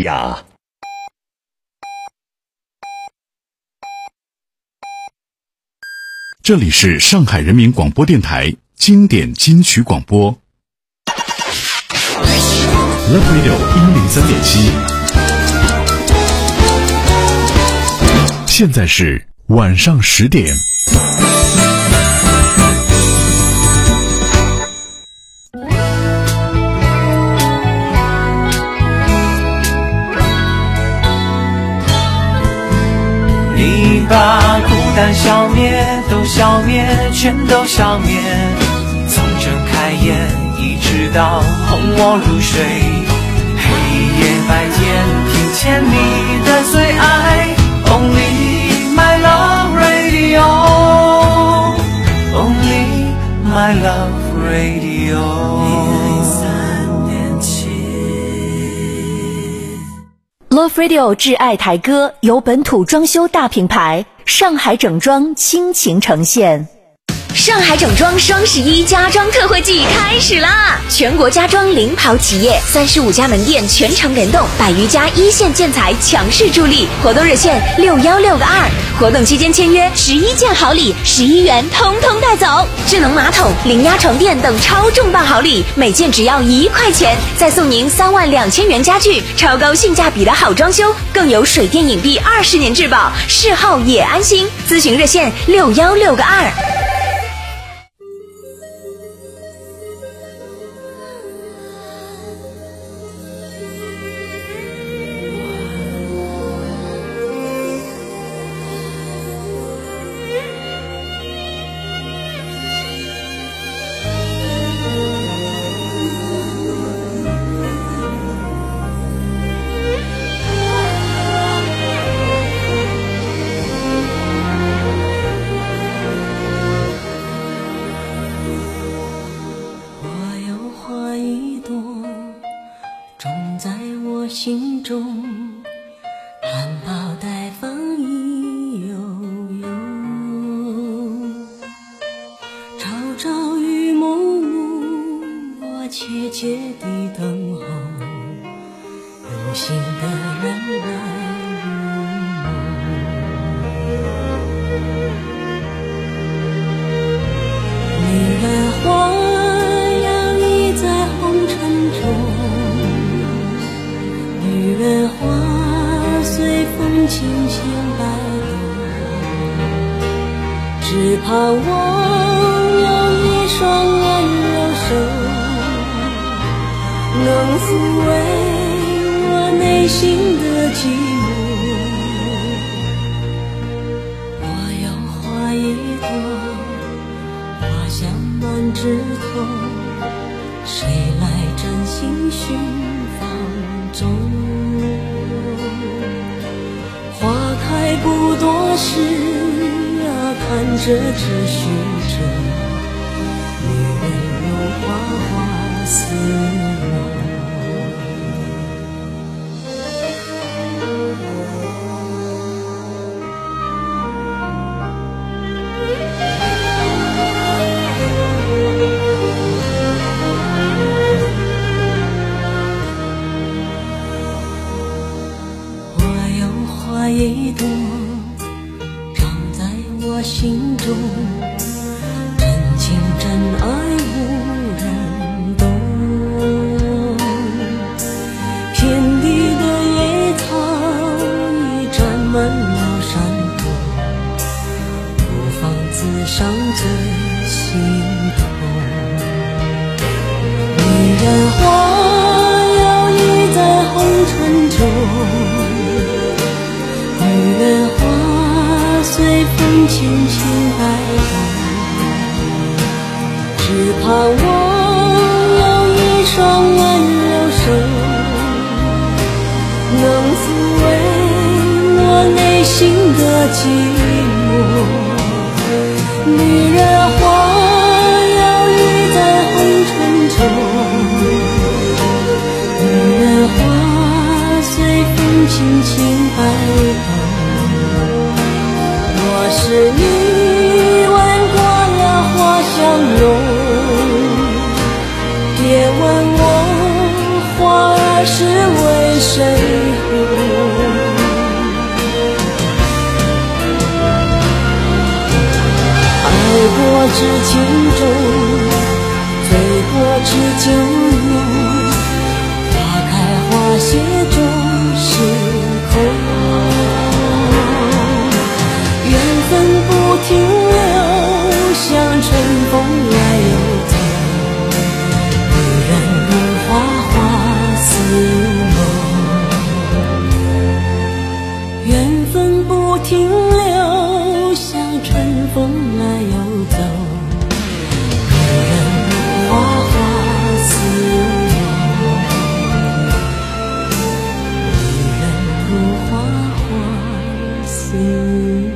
呀。 这里是上海人民广播电台经典金曲广播 Love Radio 103.7，现在是晚上10点。 你把孤单消灭，都消灭，全都消灭。从睁开眼一直到哄我入睡，黑夜白天听见你的最爱 Only my love radio Only my love radio。Love Radio 挚爱台歌由本土装修大品牌上海整装倾情呈现。 上海整装双11家装特惠季开始啦！全国家装领跑企业，35家门店全程联动，100余家一线建材强势助力。活动热线616个2，活动期间签约11件好礼，11元通通带走。智能马桶、零压床垫等超重磅好礼，每件只要1块钱，再送您32000元家具，超高性价比的好装修，更有水电影壁20年质保，事后也安心。咨询热线616个2。 心中含苞待放意悠悠，朝朝与暮暮，我切切地等候，有心的人来入梦。女人花摇曳在红尘中，女人花随风轻轻摆动，只盼望有一双温柔手，能抚慰我内心的寂寞。我有花一朵，花香满枝头，谁来真心寻芳踪？花开不多时啊，看着只虚着，女人有花花似梦。一朵长在我心中，真情真爱无人懂。遍地的野草已占满了山头，不妨自伤最心痛。女人花摇曳在红尘中，女人花随风轻轻摆动，只盼望有一双温柔手，能抚慰我内心的寂寞。女人花摇曳在红尘中，女人花随风轻轻摆动。若是你闻过了花香浓，别问我花儿是为谁至情重，醉过知酒浓，花开花谢终是空。缘分不停留，像春风来又走，女人如花，花似梦。缘分不停留，像春风来又走，女人如花，花似梦。女人如花，花似梦。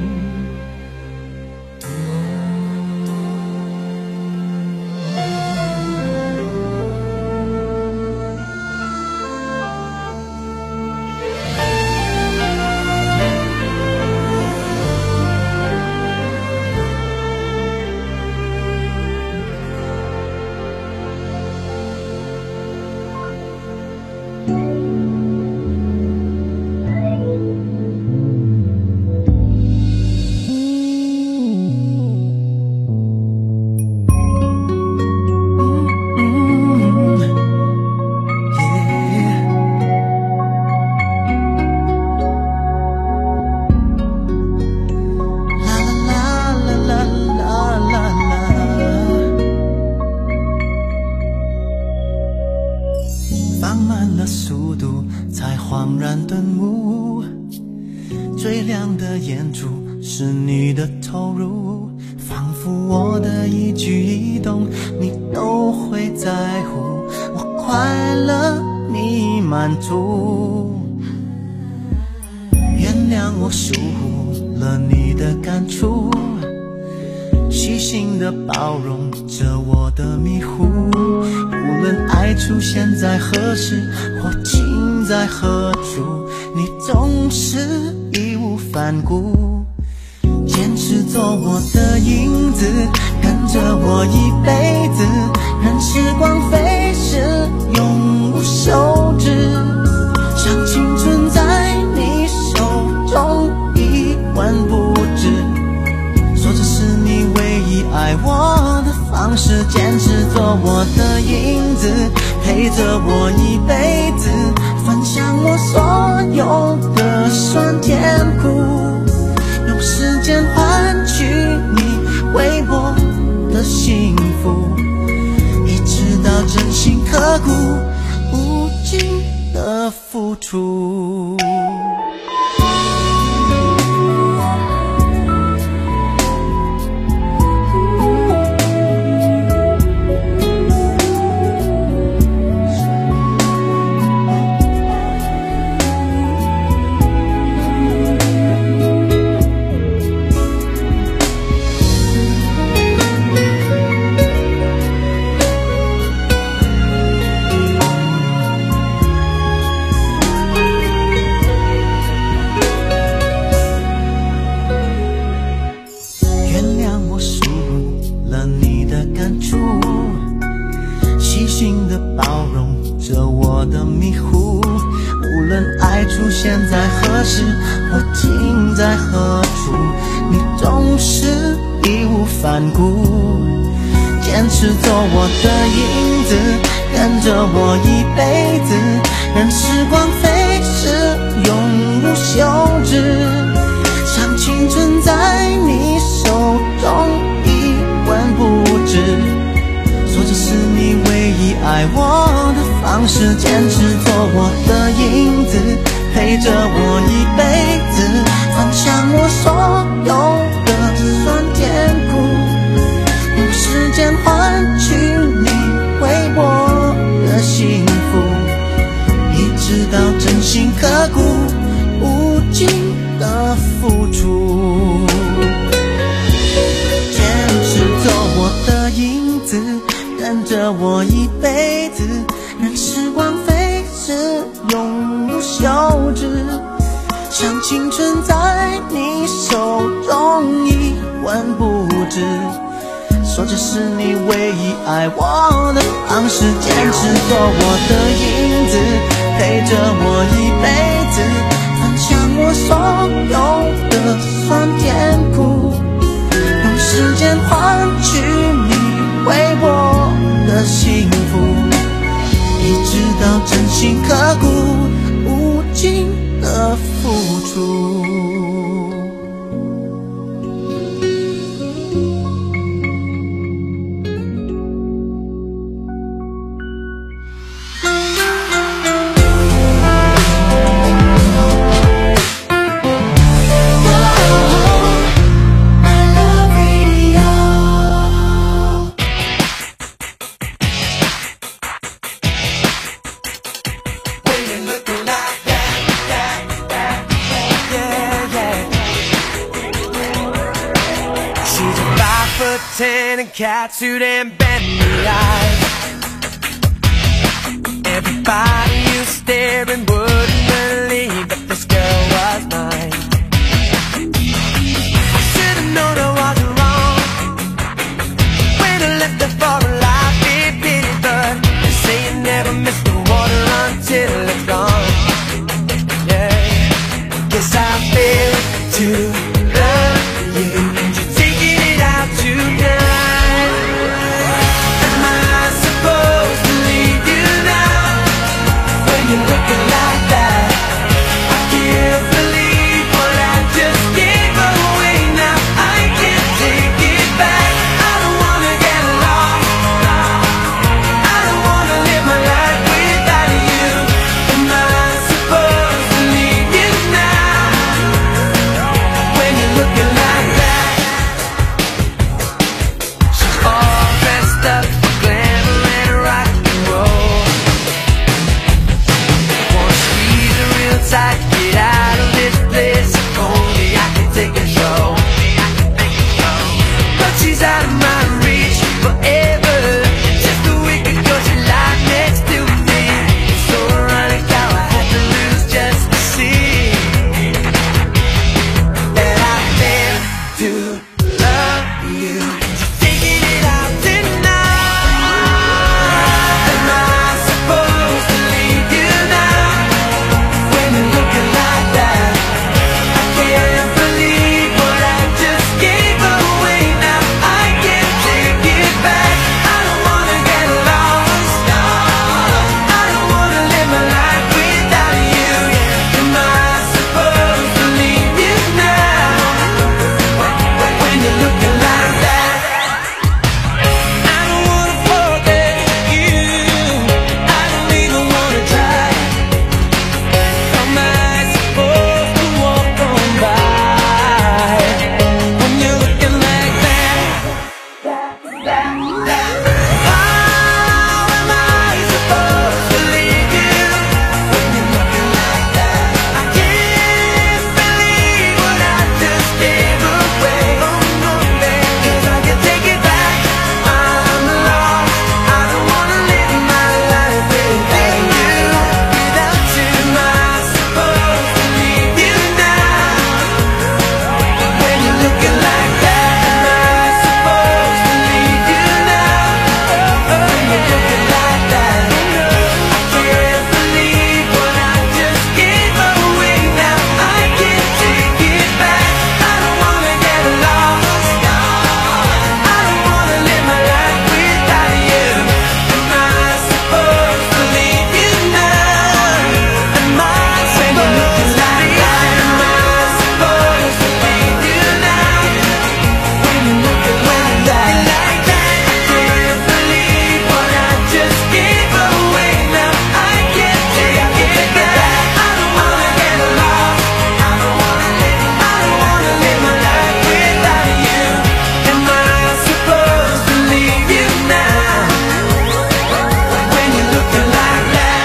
放慢了速度，才恍然顿悟，最亮的眼珠是你的投入，仿佛我的一举一动你都会在乎，我快乐你满足。原谅我疏忽了你的感触，细心的包容着我的迷糊，无论爱出现在何时或尽在何处，你总是义无反顾，坚持做我的影子，跟着我一辈子，任时光飞逝，永无休止，像青春在你手中一文不值，说这是你唯一爱我的方式，坚持做我的影子，陪着我一辈子，分享我所有的酸甜苦，用时间换取你为我的幸福，一直到真心刻骨，无尽的付出。细心的包容着我的迷糊，无论爱出现在何时或尽在何处，你总是义无反顾，坚持做我的影子，跟着我一辈子，任时光飞逝，永无休止，像青春在你手中一文不值，说这是你唯一爱我的方式，坚持做我的影子，陪着我一辈子，分享我所有的酸甜苦，用时间换取你为我的幸福，一直到真心刻骨，无尽的付出，坚持做我的影子，跟着我一辈子，任时光飞逝，永无休止，像青春在你手中一文不值，说这是你唯一爱我的方式，坚持做我的影子，陪着我一辈子，分享我所有的酸甜苦，用时间换处。Tan and catsuit and bendy eyes. Everybody you staring wouldn't believe that this girl was mine. I should've known I wasn't wrong when I left her for a life in pity, but they say you never miss the water until it's gone. Yeah, guess I failed to love you, and you're taking it out tonight. You're looking like that. I can't believe what I just gave away. Now I can't take it back. I don't wanna get lost. I don't wanna live my life without you. Am I supposed to leave you now when you're looking like that? She's all dressed up for glamour and rock and roll. Tight, get out of this place. If only I could take control. But she's out of my reach forever. Just a week ago she lied next to me. So ironic how I had to lose just to see that I failed to love you. She's taking it out tonight. Am I supposed to leave you now? You're looking like that. I can't believe what I just gave away. Now I can't take it back. I don't wanna get lost. I don't wanna live my life without you. Am I supposed to leave you now when you're looking like that? I don't wanna forget you. I don't even wanna try. Am I supposed to walk on by when you're looking like that? How am I supposed to leave you when you're looking like that? I can't believe what I just gave away. Oh no, babe, 'cause I can't take it back. I'm lost. I don't wanna live my life without you. Without you, am I supposed to leave you now when you're looking like that? Am I supposed to leave you now when you're looking like that? I can't believe what I just gave away. Now I can't take it back. I don't wanna get lost. I don't wanna live my life without you. Am I supposed to leave you now? Am I supposed to leave you? Am I supposed to leave you now when you're looking like that? I can't believe what I just gave away. Now I can't take it back. I don't wanna get lost. I don't wanna live my life without you. Am I supposed to leave you now when you're looking like that?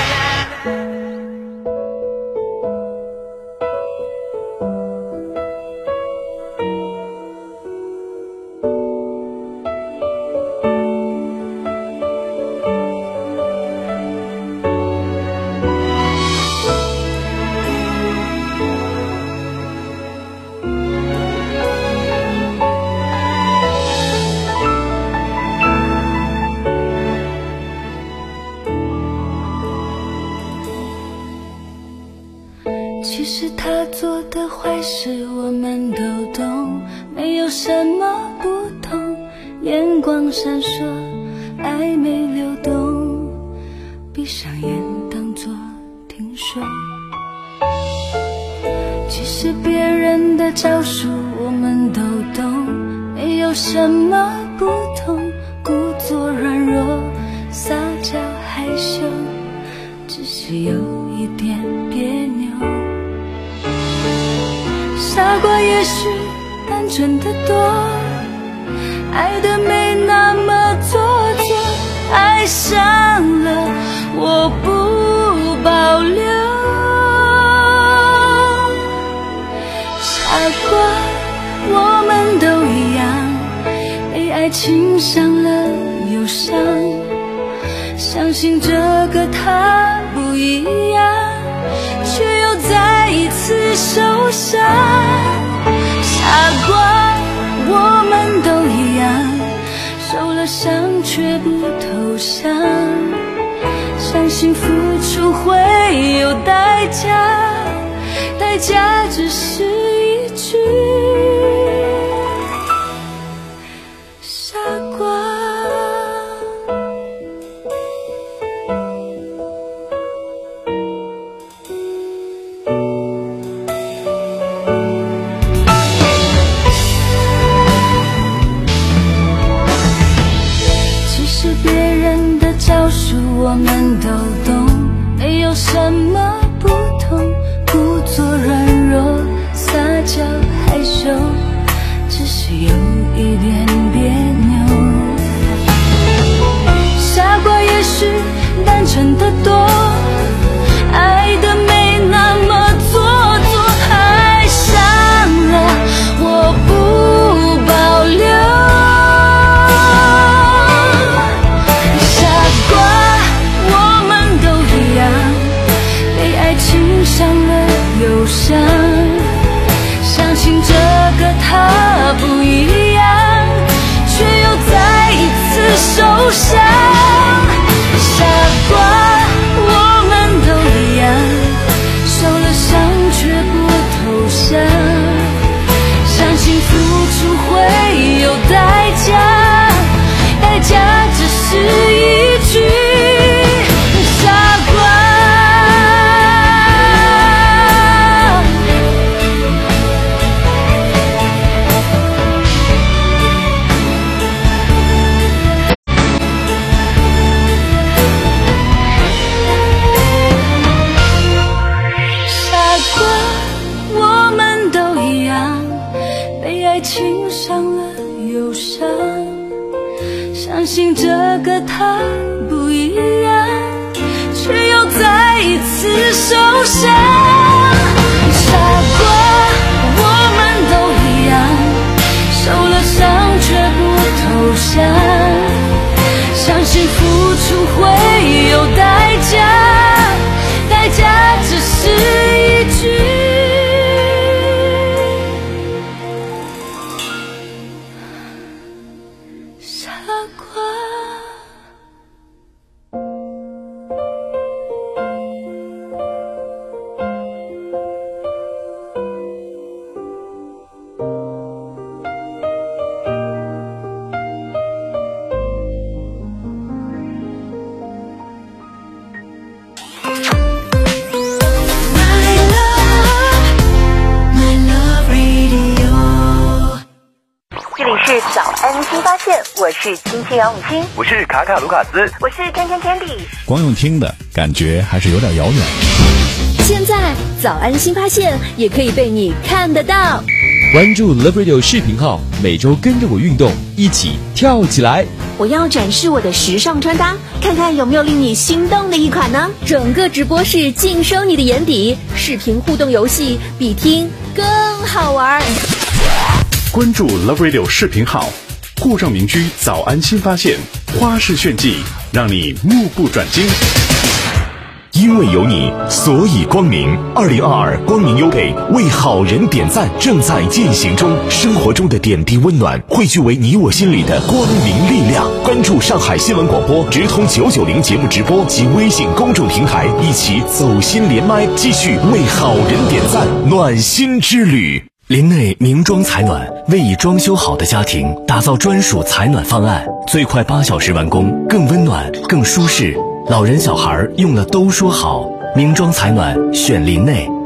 其实他做的坏事我们都懂，没有什么不同，眼光闪烁，暧昧流动，闭上眼当作听说。 其实别人的招数我们都懂，没有什么不同，故作软弱，撒娇害羞，只是有一点别扭。傻瓜也许单纯的多，爱的没那么做作，爱上了我不保留。傻瓜，我们都一样，被爱情伤了忧伤，相信这个他不一样，却又再一次受伤。傻瓜，我们都一样，受了伤却不投降，相信付出会有代价，代价只是一句傻瓜。我们都懂，没有什么不同，故作软弱，撒娇害羞，只是有一点别扭。傻瓜也许单纯的多，爱的没那么做作，爱上了我不保留。伤了忧伤，相信这个他不一样，却又再一次受伤。傻瓜，我们都一样，受了伤却不投降，相信付出会有代价，代价只是一句傻瓜。情伤了忧伤，相信这个他不一样，却又再一次受伤。傻瓜，我们都一样，受了伤却不投降，相信付出会有代价，代价只是一句傻瓜。 是早安新发现，我是青青杨永清， 我是卡卡卢卡斯， 我是天天天地。 光用听的感觉还是有点遥远。 现在早安新发现也可以被你看得到。 关注 Love Radio 视频号，每周跟着我运动，一起跳起来。 我要展示我的时尚穿搭，看看有没有令你心动的一款呢？整个直播室尽收你的眼底，视频互动游戏比听更好玩。 关注 Love Radio 视频号，沪上名居早安新发现，花式炫技，让你目不转睛。 因为有你，所以光明。2022光明优配为好人点赞正在进行中，生活中的点滴温暖汇聚为你我心里的光明力量。关注上海新闻广播直通990节目直播及微信公众平台，一起走心连麦，继续为好人点赞，暖心之旅。林内名装采暖为已装修好的家庭打造专属采暖方案，最快8小时完工，更温暖更舒适。老人小孩用了都说好，名装采暖选林内，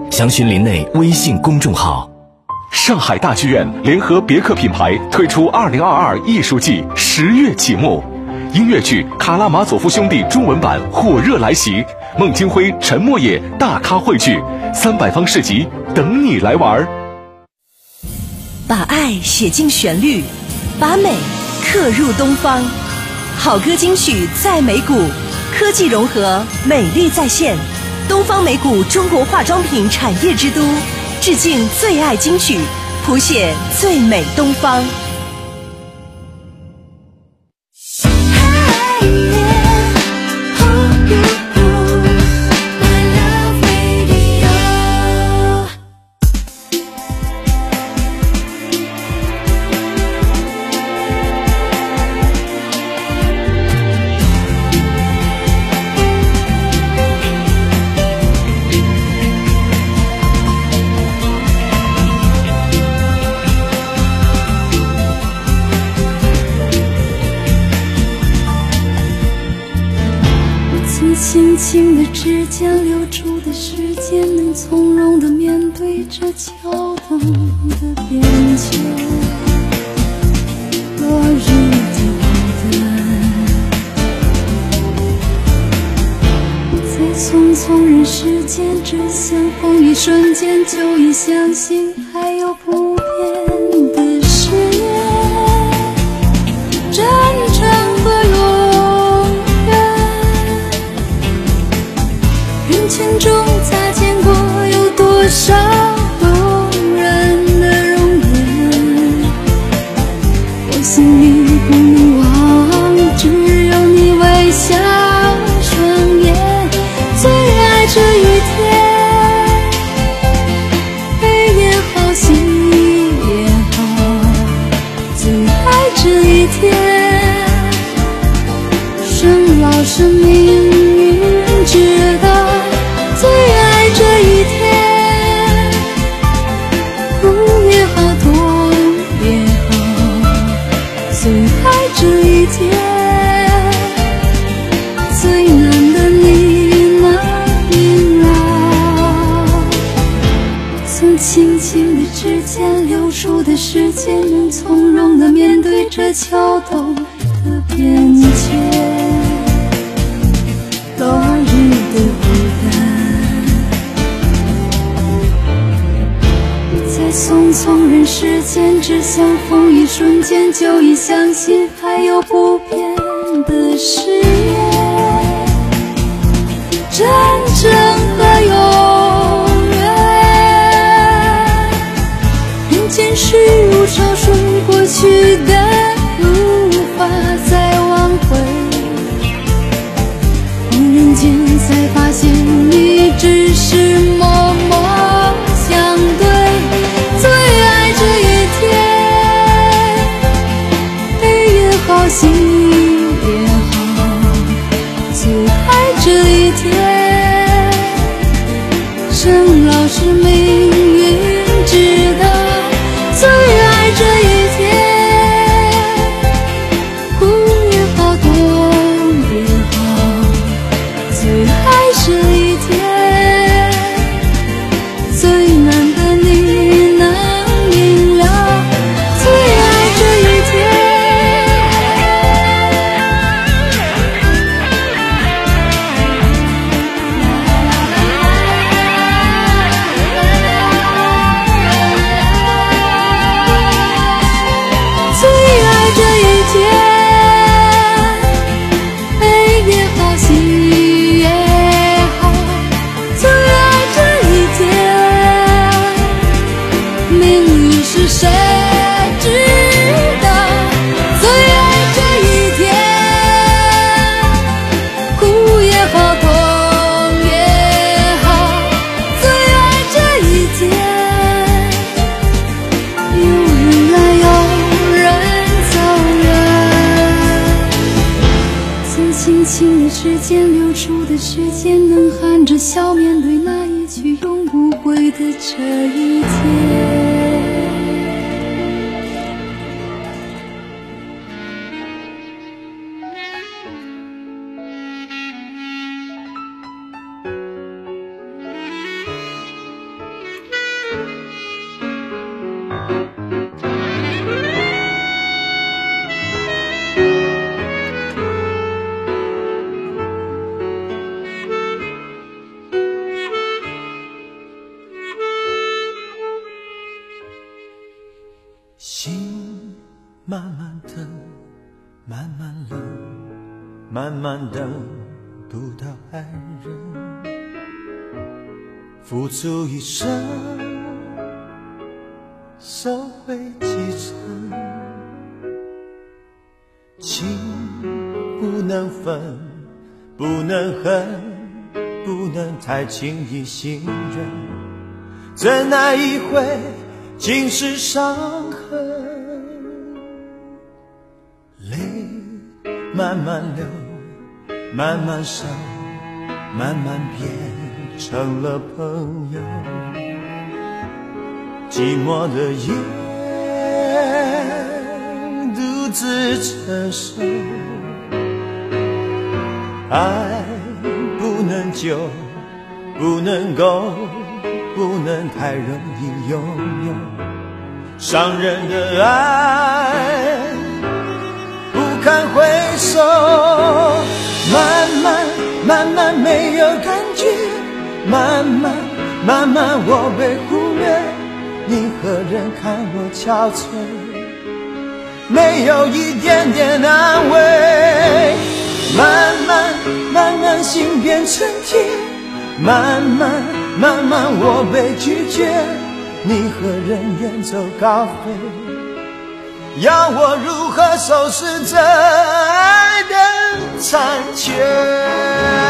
详询林内微信公众号。 上海大剧院联合别克品牌推出2022艺术季10月启幕，音乐剧《卡拉马佐夫兄弟》中文版火热来袭，孟京辉、陈默野大咖汇聚，300方市集等你来玩。 把爱写进旋律，把美刻入东方。好歌金曲在美谷，科技融合，美丽在线。东方美谷中国化妆品产业之都，致敬最爱金曲，谱写最美东方。 轻轻的指尖流出的时间，能从容的面对着桥灯的边界，落日的孤单，在匆匆人世间，只相逢一瞬间，就已相信还有不变的誓言，真诚的永远。人群中擦肩过有多少动人的容颜，我心里不能忘，只有你微笑双眼。最爱这一天，黑也好，心也好，最爱这一天，生老是命运知道。最爱这一天，苦也好，痛也好，最爱这一天，最难的你能明了。曾轻轻的指尖流出的时间，能从容的面对着桥头的边界，落日的孤单。在匆匆人世间，只相逢一瞬间，就已相信还有不变的誓言，真正的永远。人间事如潮水，过去的无法再挽回，望人间才发现你只是默默相对。最爱这一天，黑也好，心也好，最爱这一天，生老是命运知道。最爱这一天，苦也好，痛也好，最爱这一天，最难的你能明了。最爱这一天，最爱这一天，黑也好，心也好，最爱这一天，命运是谁知道？最爱这一天，苦也好，痛也好，最爱这一天，有人来，有人走远。曾轻轻的指尖流出的时间，能含着笑面对那一句永不归的这一天。 慢慢等，慢慢冷，慢慢等不到爱人，付出一生，收回几成，情不能分，不能恨，不能太轻易信任，怎奈一回尽是伤痕，泪慢慢流，慢慢收，慢慢变成了朋友，寂寞的夜独自承受，爱不能久，不能够，不能太容易拥有，伤人的爱不堪回首，慢慢慢慢没有感觉，慢慢慢慢我被忽略，你何人看我憔悴，没有一点点安慰，慢慢慢慢心变成铁，慢慢慢慢我被拒绝，你何人远走高飞，要我如何收拾这爱的残缺。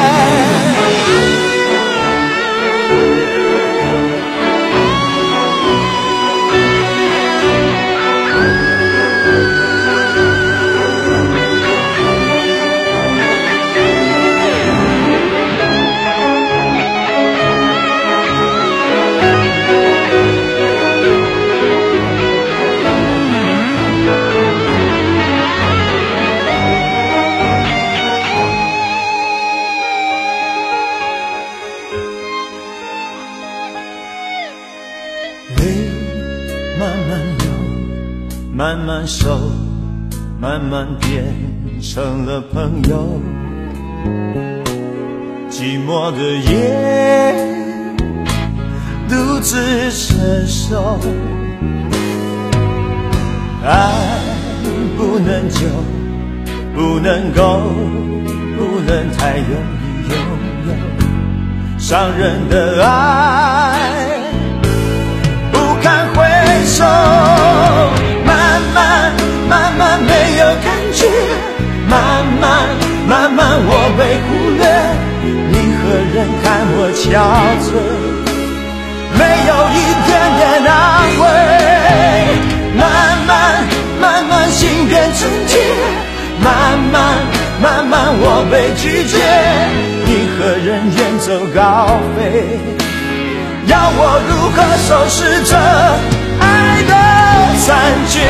慢慢收，慢慢变成了朋友，寂寞的夜独自承受，爱不能久，不能够，不能太容易拥有，伤人的爱不堪回首，慢慢慢慢没有感觉，慢慢慢慢我被忽略，你何人看我憔悴，没有一点点安慰，慢慢慢慢心变成铁，慢慢慢慢我被拒绝，你何人远走高飞，要我如何收拾这爱的残缺，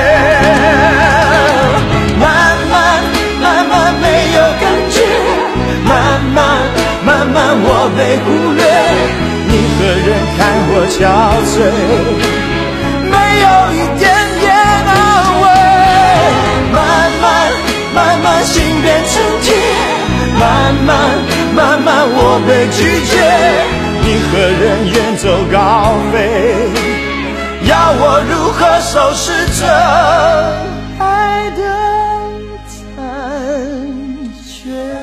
慢慢慢慢没有感觉，慢慢慢慢我被忽略，你何人看我憔悴，没有一点点安慰，慢慢慢慢心变成铁，慢慢慢慢我被拒绝，你何人远走高飞，要我如何收拾这爱的残缺。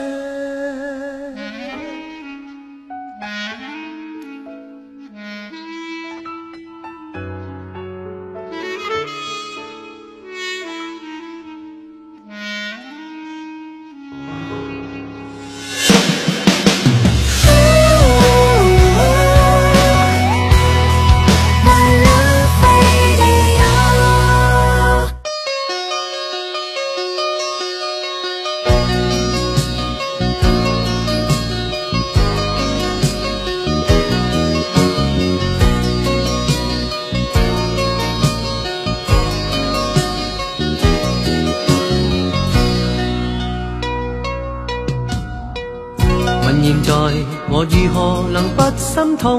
現在我如何能不心痛？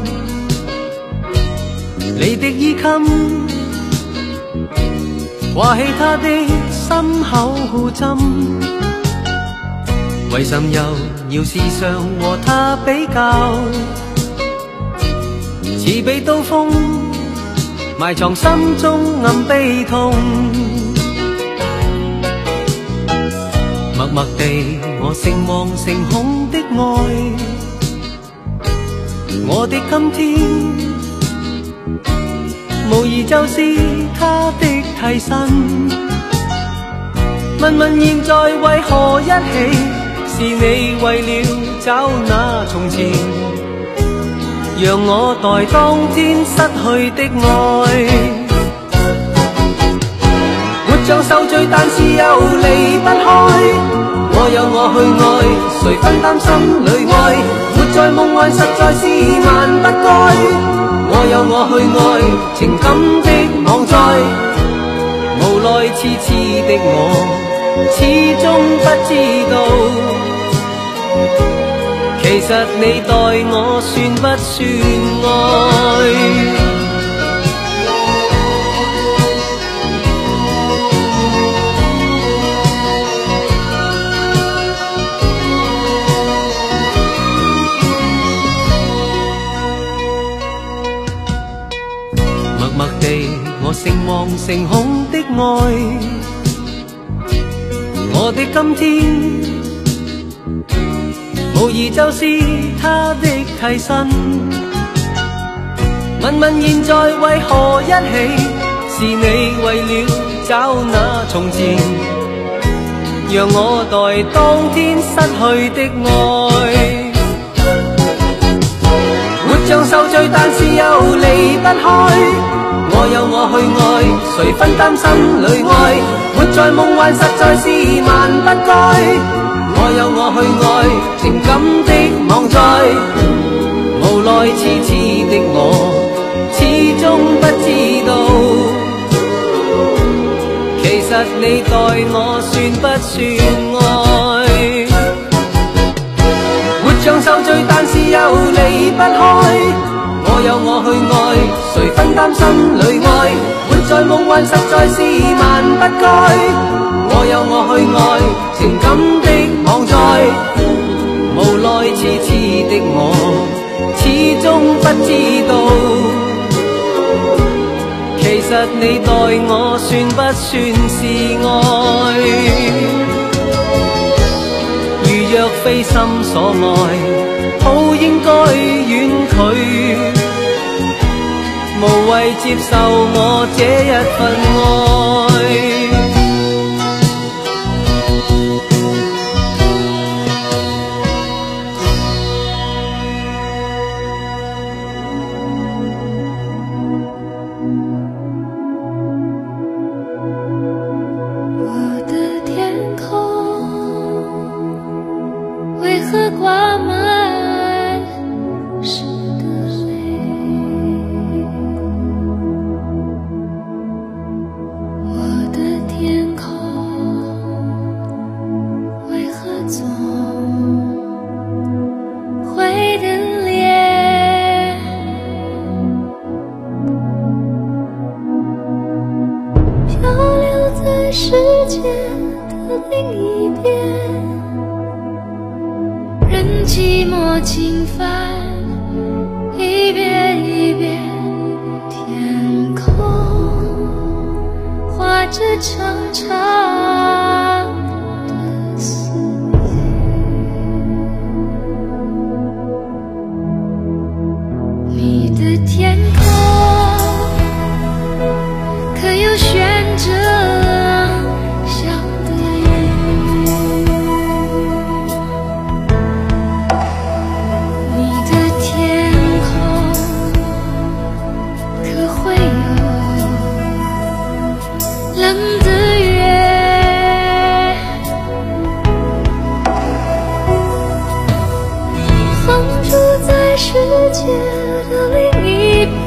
你的衣襟掛起他的心口針，為甚又要時常和他比較？似被刀鋒埋藏心中暗悲痛。默默地我成望成空的愛，我的今天無疑就是他的替身。問問現在為何一起，是你為了找那從前，讓我待當天失去的愛。活像受罪，但是又離不開。我有我去愛，誰分擔心裏愛？活在夢幻實在是萬不該。我有我去愛，情感的網載。無奈痴痴的我，始終不知道，其實你待我算不算愛？默默地我成望成空的愛，我的今天無疑就是他的替身。問問現在為何一起，是你為了找那從前，讓我待當天失去的愛。活像受罪，但是又離不開。我有我去愛，誰分擔心裏愛？活在夢幻實在是萬不該。我有我去愛，情感的網載。無奈痴痴的我，始終不知道，其實你待我算不算愛？活像受罪，但是又離不開。我有我去愛，誰分擔心裏愛？活在夢幻實在是萬不該。我有我去愛，情感的網載。無奈痴痴的我，始終不知道，其實你待我算不算是愛？如若非心所愛，好應該遠距，無謂接受我這一份愛。 我的天空為何掛滿濕的淚？我的天空為何總會等裂？漂流在世界的另一邊，任寂寞侵犯，一遍一遍，天空畫着長長的思念。你的天空可有懸着想的雨？你的天空可會有冷的月？放逐在世界的另一邊，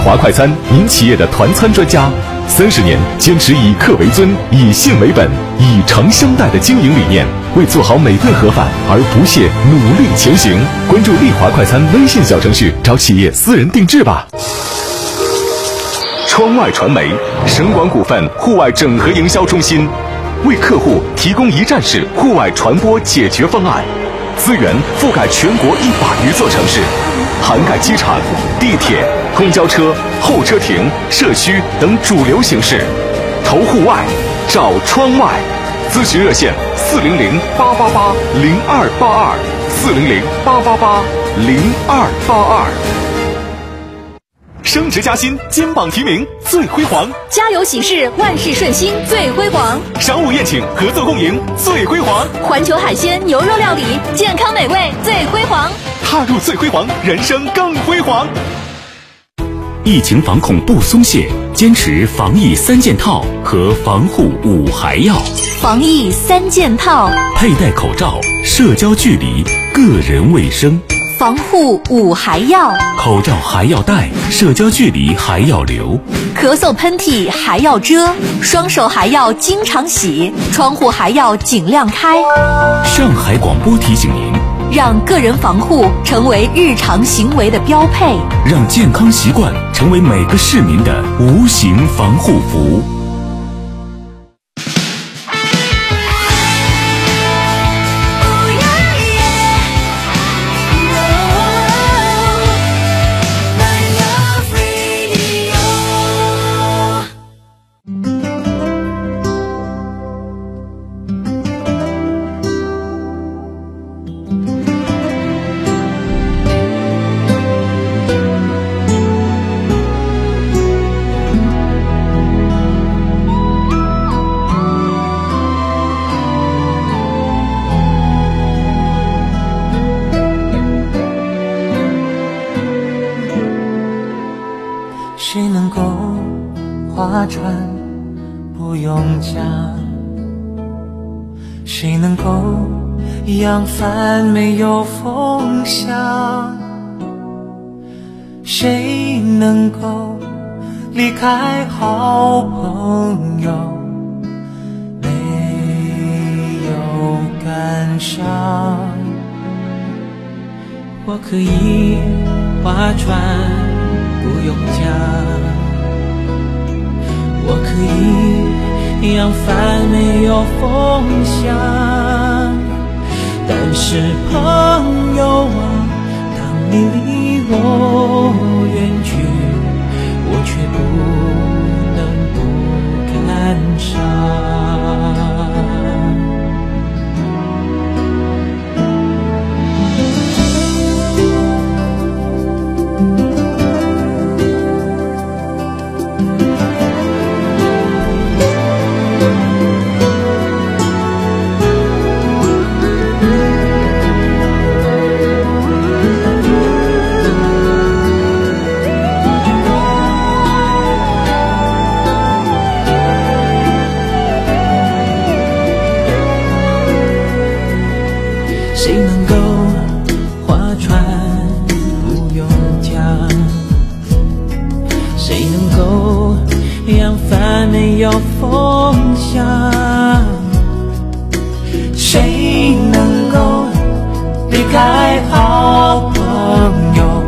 华快餐，您企业的团餐专家，30年坚持以客为尊、以信为本、以诚相待的经营理念，为做好每顿盒饭而不懈努力前行。关注丽华快餐微信小程序，找企业私人定制吧。窗外传媒，省广股份户外整合营销中心，为客户提供一站式户外传播解决方案，资源覆盖全国100余座城市，涵盖机场、地铁、公交车、候车亭、社区等主流形式。投户外，找窗外。咨询热线400-888-0222，400-888-0222。升职加薪，肩膀提名最辉煌， 家有喜事，万事顺心最辉煌， 商务宴请，合作共赢最辉煌， 环球海鲜牛肉料理，健康美味最辉煌。 踏入最辉煌，人生更辉煌。 疫情防控不松懈，坚持防疫3件套和防护5还要。 防疫3件套： 佩戴口罩、社交距离、个人卫生。 防护5还要： 口罩还要戴，社交距离还要留， 咳嗽喷嚏还要遮，双手还要经常洗，窗户还要尽量开。 上海广播提醒您， 让个人防护成为日常行为的标配， 让健康习惯成为每个市民的无形防护服。 谁能够划船不用桨？谁能够扬帆没有风向？谁能够离开好朋友没有感伤？我可以划船不用桨，我可以扬帆没有风向，但是朋友啊，当你离我远去，我却不能不感伤。谁能够划船不用桨？谁能够扬帆没有风向？谁能够离开好朋友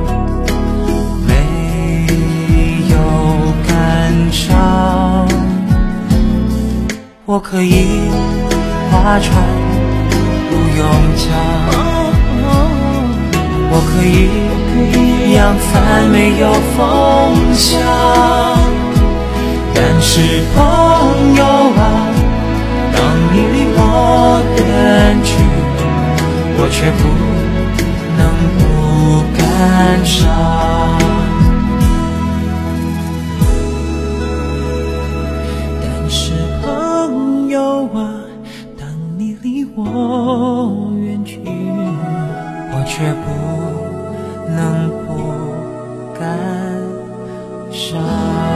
没有感伤？我可以划船不用桨，我可以扬帆没有风向，但是朋友啊，当你离我远去，我却不能不感伤。但是朋友啊，当你离我远去，我却不能不感伤。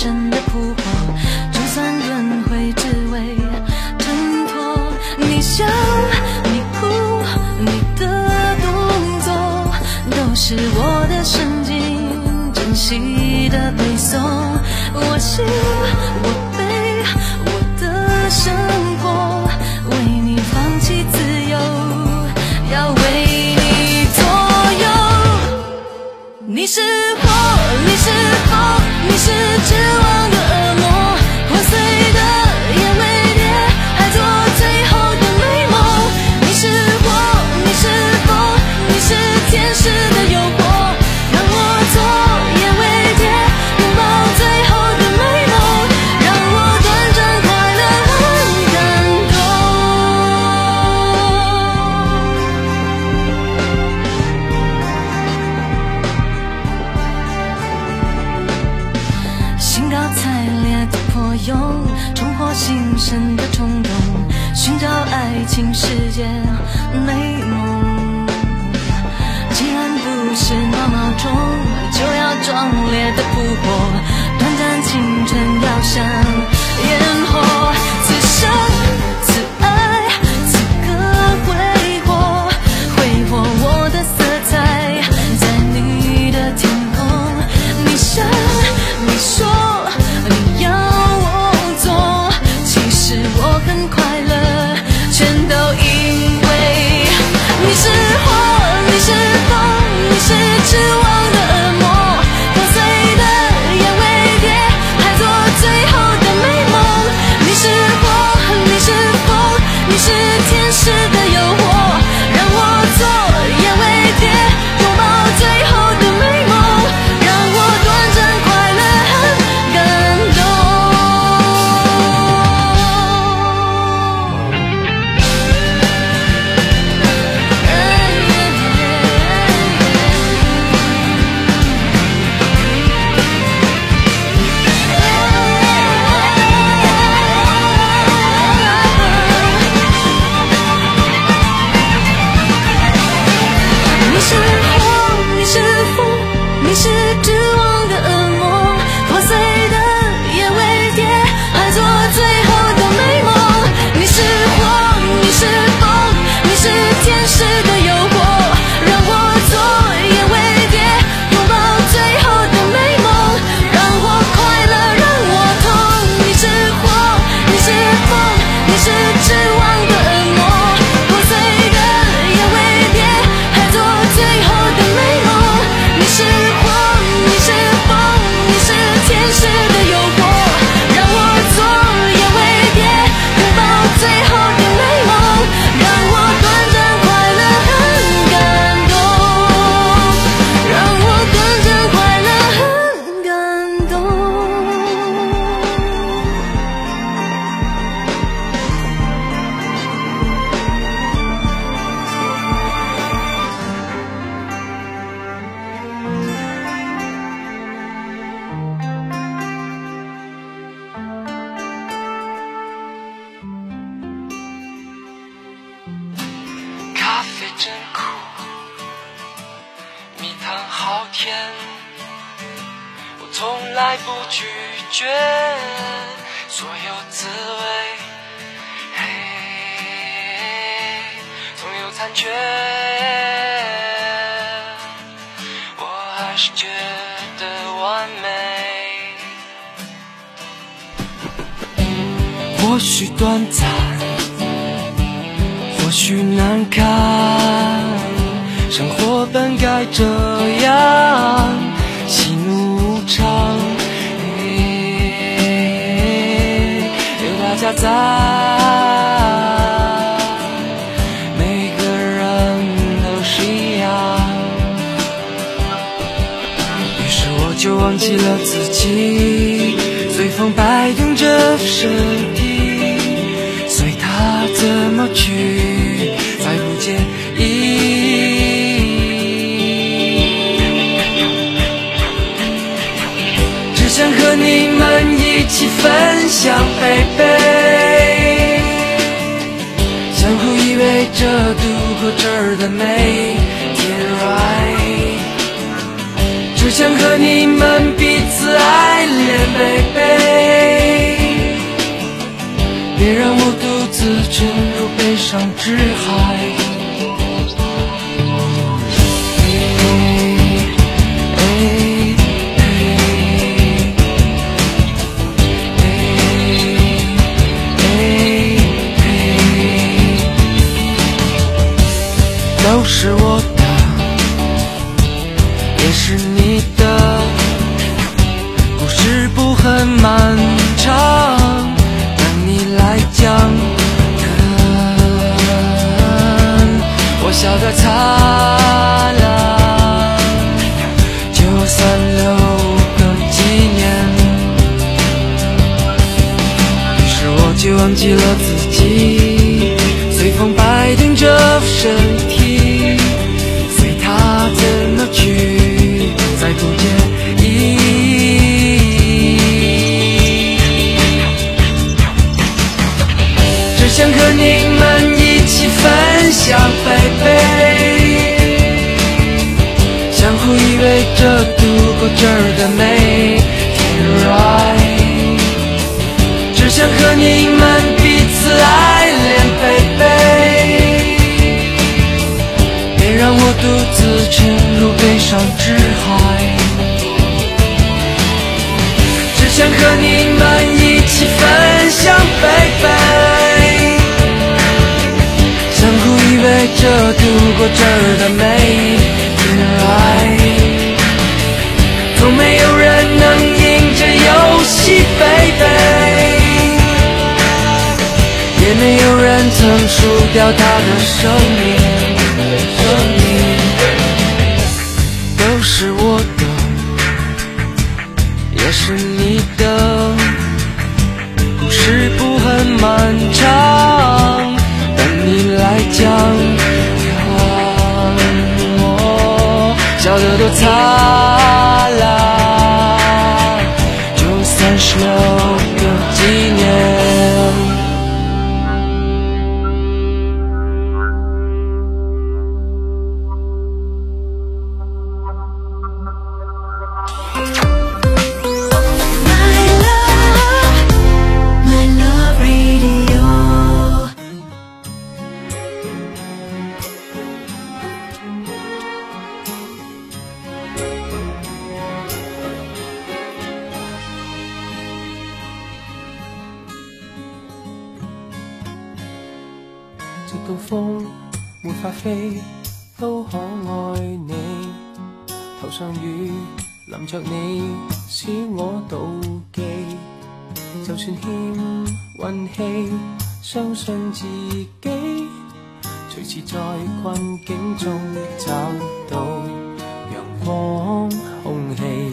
深的扑火，就算轮回只为挣脱。你笑，你哭，你的动作，都是我的神经珍惜的背诵。我信，我背，我的生活，为你放弃自由，要为你左右。你是火，你是风，你是绝望的恶魔，破碎的眼为蝶，还做最后的美梦。你是火，你是风，你是天使的诱惑，让我做眼为蝶，拥抱最后的美梦，让我短暂快乐很感动。兴高采烈的破蛹，重获新生的冲动，寻找爱情世界美梦。既然不是闹闹钟，就要壮烈的扑火，短暂青春要像烟火。此生此爱此刻挥霍，挥霍我的色彩在你的天空。你想你说你要我做，其实我很快乐，全都因为你是火，你是风，你是痴妄的恶魔，破碎的眼为蝶，还做最后的美梦。你是火，你是风，你是天使的诱惑，让我做眼为蝶，拥抱最后的美梦，让我短暂快乐很感动。你是火，你是风，你是绝望的恶魔，破碎的眼为蝶，还做最后的美梦。你是火，你是风，你是天使的诱惑，让我做眼为蝶，拥抱最后的美梦，让我快乐，让我痛。你是火，你是风，你是绝望的恶魔，破碎的眼为蝶，还做最后的美梦。你是火，你是风，你是天使的诱惑，让我做眼为蝶，拥抱最后的美梦，让我短暂快乐很感动，让我短暂快乐很感动。 咖啡真苦，蜜糖好甜，我从来不拒绝所有滋味，嘿，总有残缺，我还是觉得完美。或许短暂，或许难堪，生活本该这样，喜怒无常，有大家在，每个人都是一样。于是我就忘记了自己，随风摆动着身体，随它怎么去，再不介意。只想和你们一起分享杯杯，相互依偎着度过这儿的每天 right。只想和你们彼此爱恋 ，baby， 别让我独自沉入悲伤之海。都是我的，也是你的，故事不很漫长，等你来讲。我笑得灿烂，就算留个纪念。于是我就忘记了自己，随风摆动着身体，随它怎么去，再不介意。只想和你们一起分享，贝贝，相互依偎着度过这儿的每天 right。 只想和你们彼此爱恋，贝贝，别让我独自沉入悲伤之海。只想和你们一起分享，贝贝，相互依偎着度过这儿的每天爱。从没有人能赢这游戏，贝贝，也没有人曾输掉他的生命。都是我的，也是你的，故事不很漫长，等你来讲。我笑得多灿烂，就算是留个纪念。 直到風沒法飛，都可愛你。頭上雨淋着你，使我妒忌。就算欠運氣，相信自己，隨時在困境中找到陽光空氣。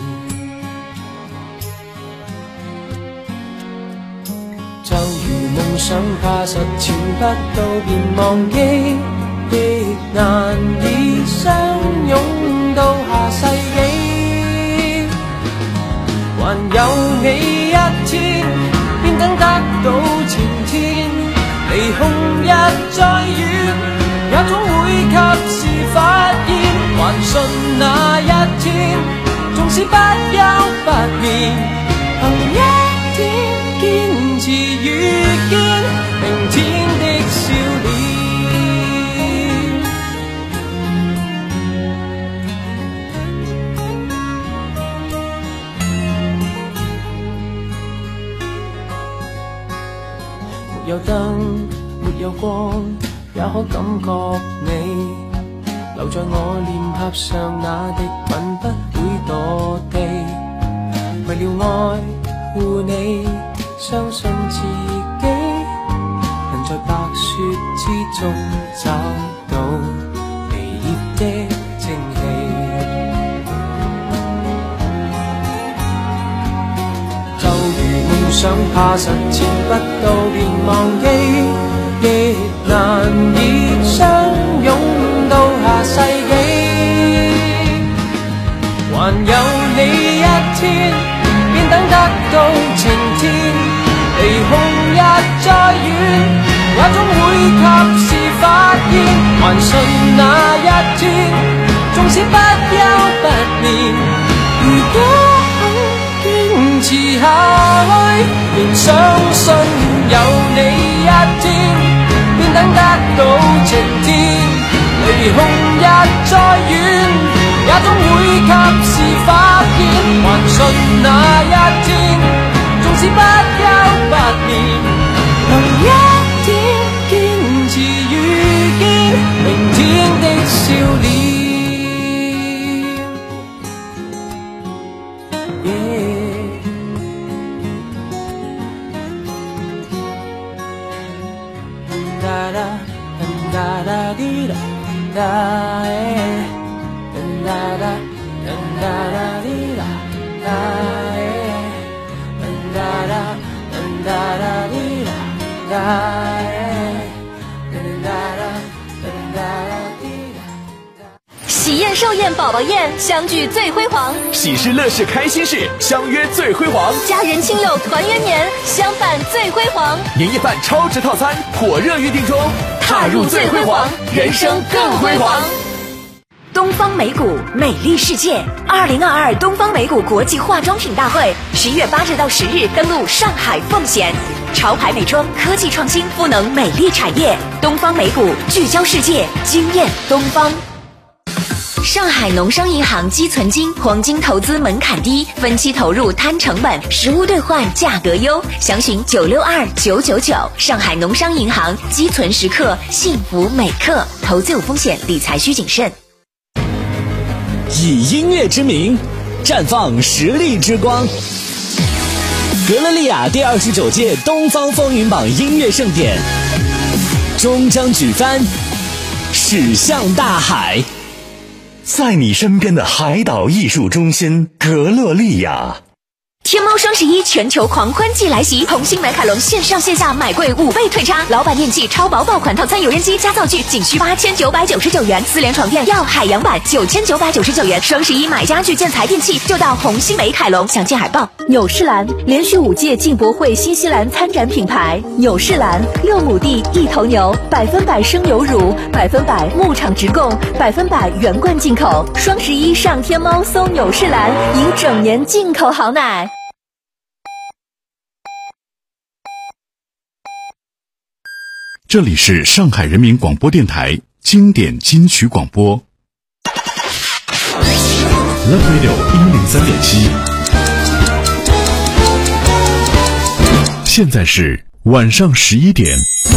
就如夢想怕實踐不到便忘記，亦難以相擁到下世紀。還有你一天，便等得到晴天。離空一再遠，也總會及時發現。還信那一天，縱使不休不眠，憑一天堅持遇見明天的笑臉。沒有燈，沒有光，也可感覺你留在我臉頰上，那滴吻不會墮地。為了愛護你，相信自己能在白雪之中找到離葉的正氣。就如夢想怕實踐不到便忘記，亦難以相擁到下世紀。還有你一天，便等得到晴天。離空一再遠，也總會及時發現。還信那一天，縱使不休不眠，如果肯堅持下仍相信有你一天，便等得到晴天。離空一再遠，也總會及時發現，還信那一天，縱使不休不眠，能一天堅持遇見明天的笑臉。 喜宴、寿宴、宝宝宴，相聚最辉煌； 喜事、乐事、开心事，相约最辉煌； 家人亲友团圆年，相伴最辉煌。 年夜饭超值套餐火热预定中，踏入最辉煌，人生更辉煌。 东方美谷美丽世界2022东方美谷国际化妆品大会11月8日到10日登陆上海奉贤，潮牌美妆、科技创新、赋能美丽产业，东方美谷聚焦世界，惊艳东方。上海农商银行积存金，黄金投资门槛低，分期投入摊成本，实物兑换价格优，详询962999。上海农商银行，积存时刻，幸福每刻。投资有风险，理财需谨慎。 以音乐之名，绽放实力之光。格勒利亚第29届东方风云榜音乐盛典终将举帆，驶向大海。 在你身边的海岛艺术中心格勒利亚。 天猫双11全球狂欢季来袭，红星美凯龙线上线下买贵5倍退差，老板电器超薄爆款套餐油烟机加灶具仅需8999元，4联床垫要海洋版9999元，双11买家具建材电器就到红星美凯龙，详见海报。 纽仕兰连续5届进博会新西兰参展品牌，纽仕兰6亩地1头牛，100%生牛乳，100%牧场直供，100%原罐进口。双11上天猫搜纽仕兰，赢整年进口好奶。 这里是上海人民广播电台经典金曲广播 Love Radio 103.7，现在是晚上11点。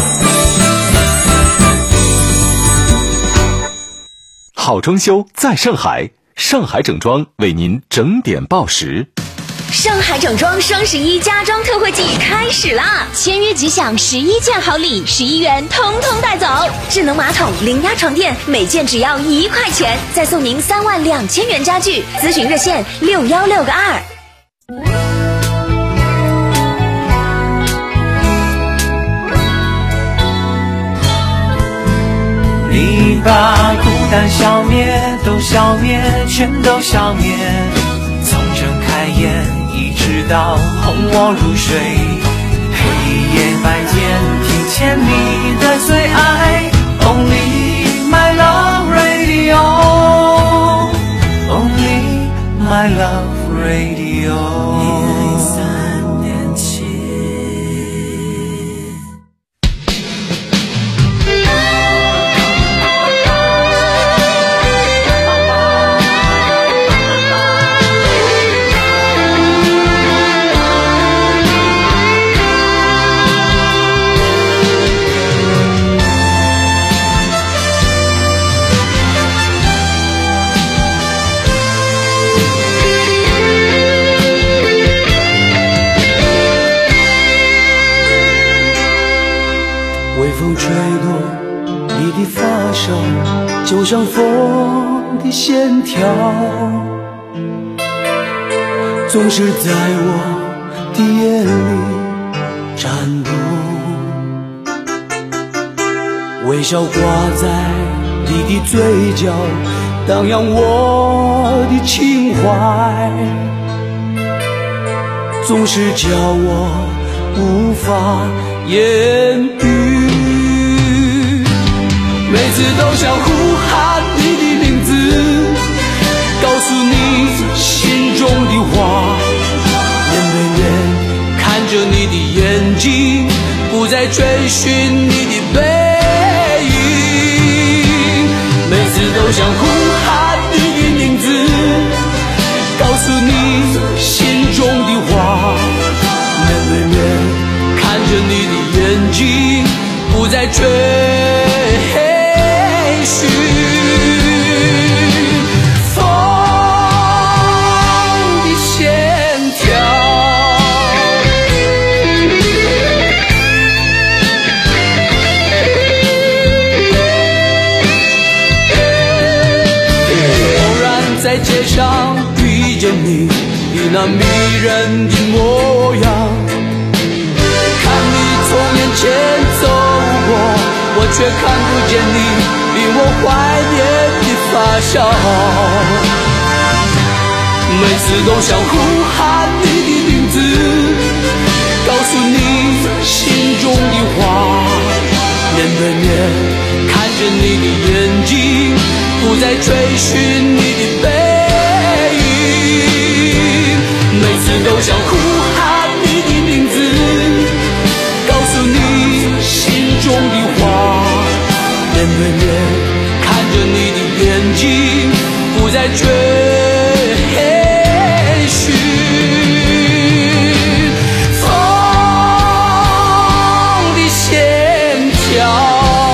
好装修在上海，上海整装为您整点报时。 上海整装双11家装特惠季开始啦！签约即享11件好礼，11元通通带走。智能马桶、零压床垫，每件只要1块钱，再送您32000元家具。咨询热线616-2。 你把孤单消灭，都消灭，全都消灭。从睁开眼一直到哄我入睡，黑夜白天听见你的最爱 Only my love radio Only my love radio。 微风吹动你的发梢，就像风的线条，总是在我的眼里颤动。微笑挂在你的嘴角，荡漾我的情怀，总是叫我无法言语，每次都想呼喊你的名字，告诉你心中的话，面对面看着你的再追寻你的背影，每次都想呼喊你的名字，告诉你心中的话，面对面看着你的眼睛，不再追寻风的线条。偶然在街上遇见你的那迷人的模样，看你从面前走过，我却看不见你令我怀念的发梢。每次都想呼喊你的名字，告诉你心中的话，面对面看着你的眼睛，不再追寻你的背影。每次都想呼喊你的名字，告诉你心中的话，面对面看着你的眼睛，不再追寻风的线条。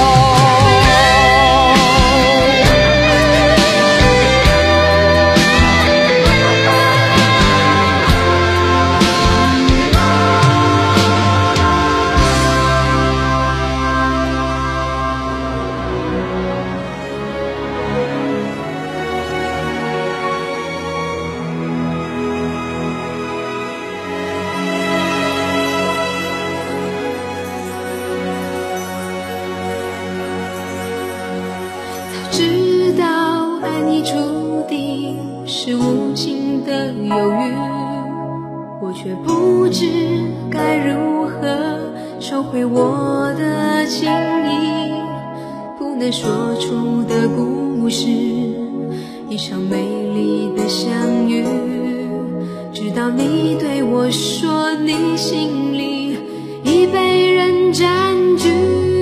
知道爱你注定是无情的犹豫，我却不知该如何收回我的情意。不能说出的故事，一场美丽的相遇，直到你对我说你心里已被人占据。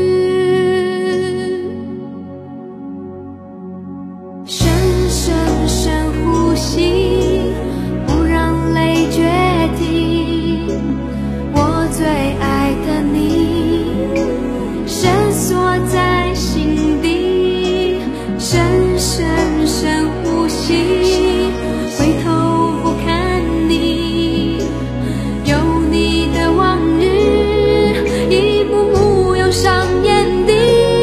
不让泪决定我最爱的你，深锁在心底，深深深呼吸，回头不看你，有你的往日一幕幕涌上眼底。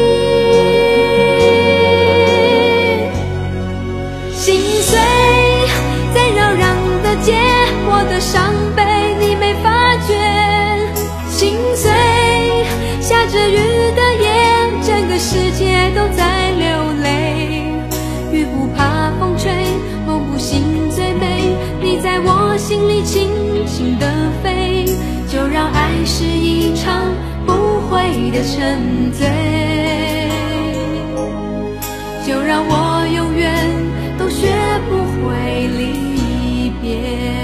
心碎在扰攘的街，我的伤悲你没发觉。心碎，下着雨的夜，整个世界都在流泪。雨不怕风吹，梦不醒最美。你在我心里轻轻地飞，就让爱是一场不悔的沉醉，就让我永远都学不会离别。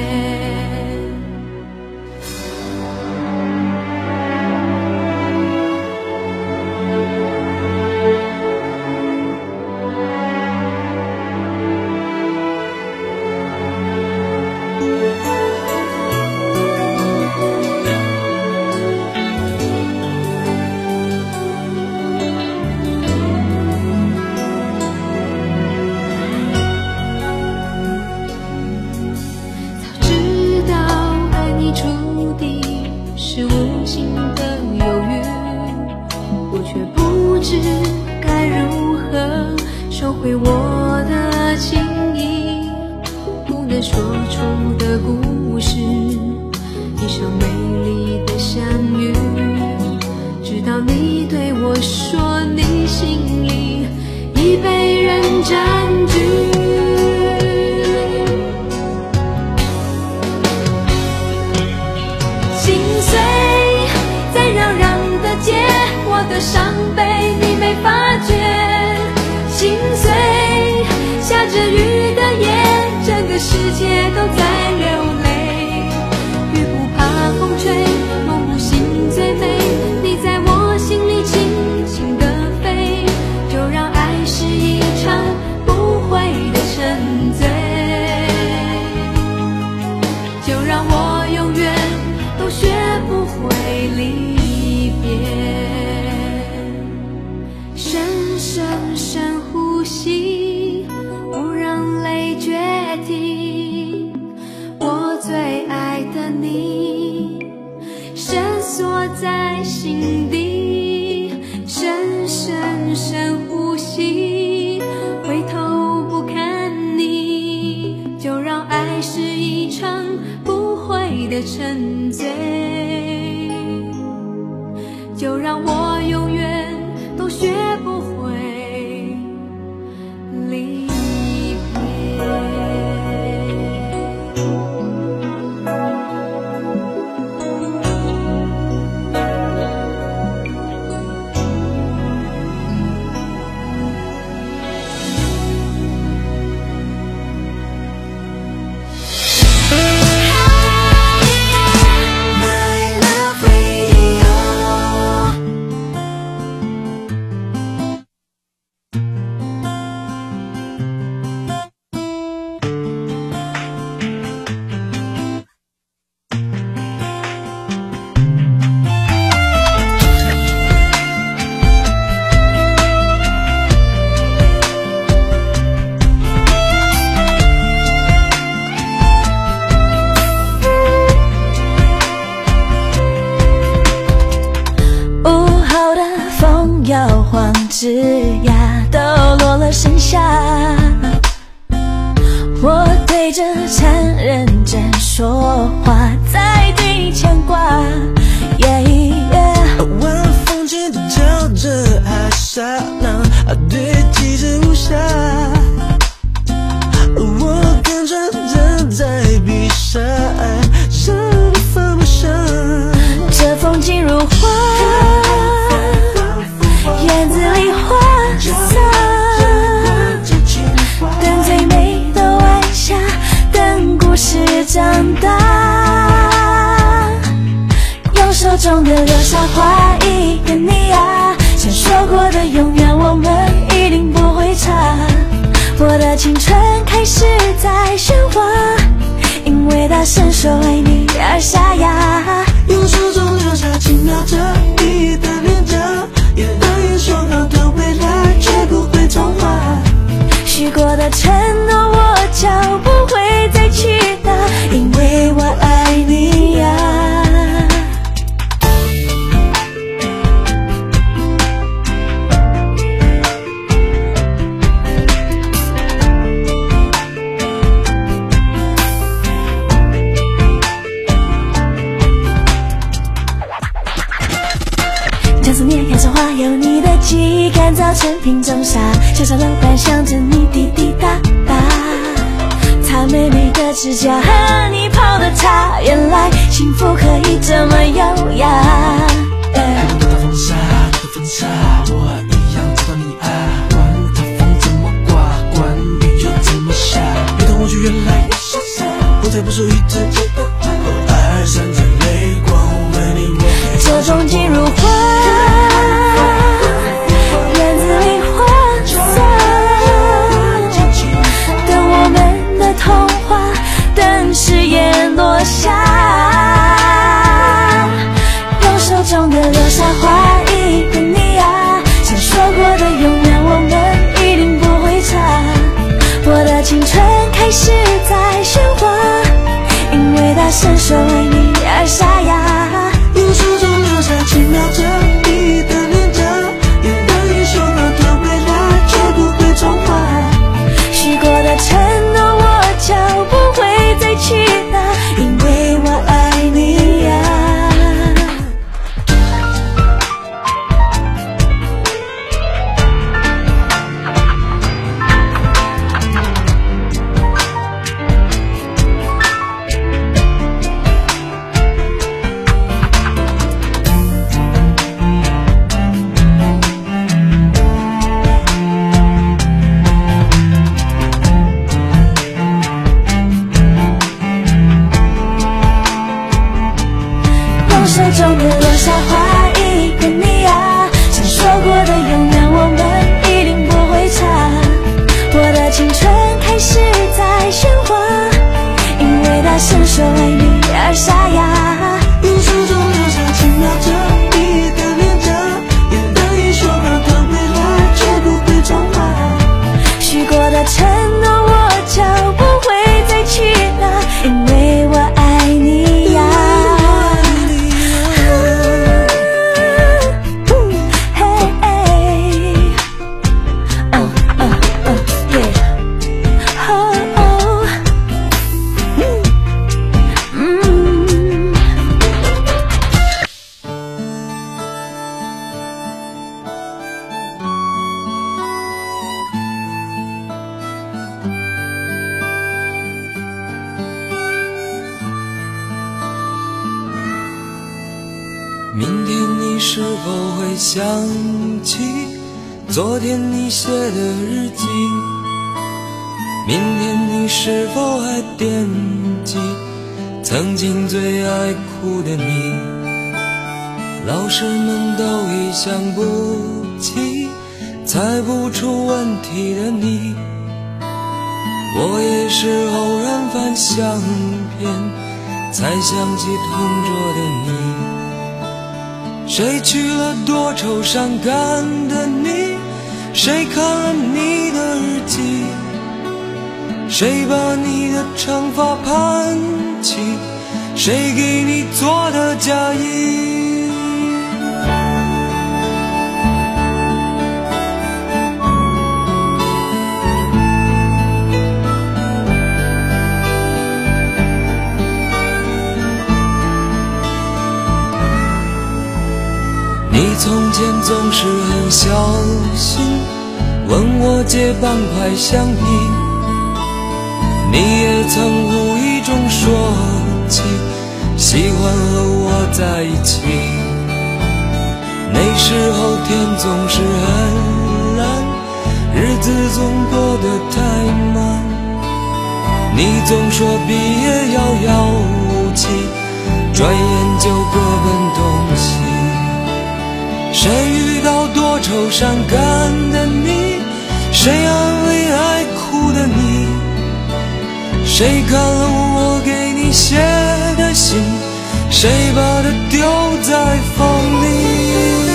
是无情的犹豫，我却不知该如何收回我的情意。不能说出的故事，一场美丽的相遇，直到你对我说你心里已被人占据。我的伤悲你没发觉，心碎，下着雨的夜，整个世界都在流泪。雨不怕风吹，梦不醒最美。你在在心底，深深深呼吸，回头不看你，就让爱是一场不悔的沉醉，就让我永远都学不会离别。 枝桠都落了盛夏，我对着残认真说话，在对你牵挂。 晚风轻地敲着海沙浪，对记着无暇。我更纯真在闭上，什么都放不下。 这风景如画，院子里花洒，等最美的晚霞，等故事长大。用手中的流沙画一个你啊，曾说过的永远我们一定不会差。我的青春开始在喧哗，因为大声说为你而沙哑。 用手中流沙轻描着你的脸颊，也当然说好的未来绝不会童话。 许过的承诺我就不会再去打，因为我爱你呀。将思念开成花，有你的记忆干燥成瓶中沙，小小楼板想着你滴滴答答，擦美美的指甲和你泡的茶，原来幸福可以这么优雅。 看不到风沙，你的风沙，我一样知道你爱，管它风怎么刮，管雨又怎么下，别当我就原来我才不属于自己的我爱闪着泪光，为你我这风景如画，院子里花洒，等我们的童话，等誓言落下。用手中的流沙画一个你啊，曾说过的永远我们一定不会差。我的青春开始在喧哗，因为大声说为你而沙哑。 用手中流沙轻描着你的脸颊，也当然说好的未来绝不会童话。 许过的承诺我就不会再去打，因为我爱你呀。手中的流沙画一个你啊，曾说过的永远我们一定不会差。我的青春开始在喧哗，因为大声说为你而沙哑。 用手中流沙轻描着你的脸颊，也当然说好的未来绝不会童话。 许过的承诺我就不会再去打，因为我爱你呀。 是否会想起昨天你写的日记？明天你是否还惦记曾经最爱哭的你？老师们都已想不起猜不出问题的你，我也是偶然翻相片才想起同桌的你。谁去了多愁善感的你？谁看了你的日记？谁把你的长发盘起？谁给你做的嫁衣？你从前总是很小心问我借半块橡皮，你也曾无意中说起喜欢和我在一起。那时候天总是很蓝，日子总过得太慢，你总说毕业遥遥无期，转眼就各奔东西。谁遇到多愁善感的你？谁安慰爱哭的你？谁看了我给你写的信？谁把它丢在风里？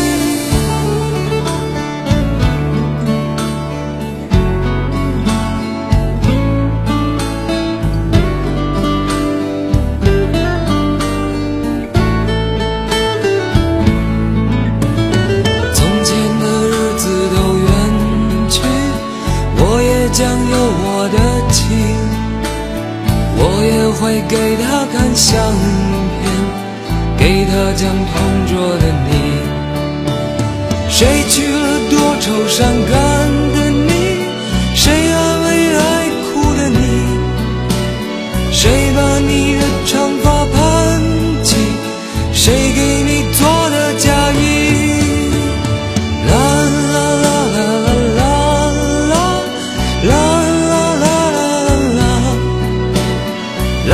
将有我的情，我也会给他看相片，给他讲同桌的你。谁去了多愁善感的你？谁安慰爱哭的你？谁把你的长发盘起？谁给你做的嫁衣？啦啦啦啦啦啦啦啦啦啦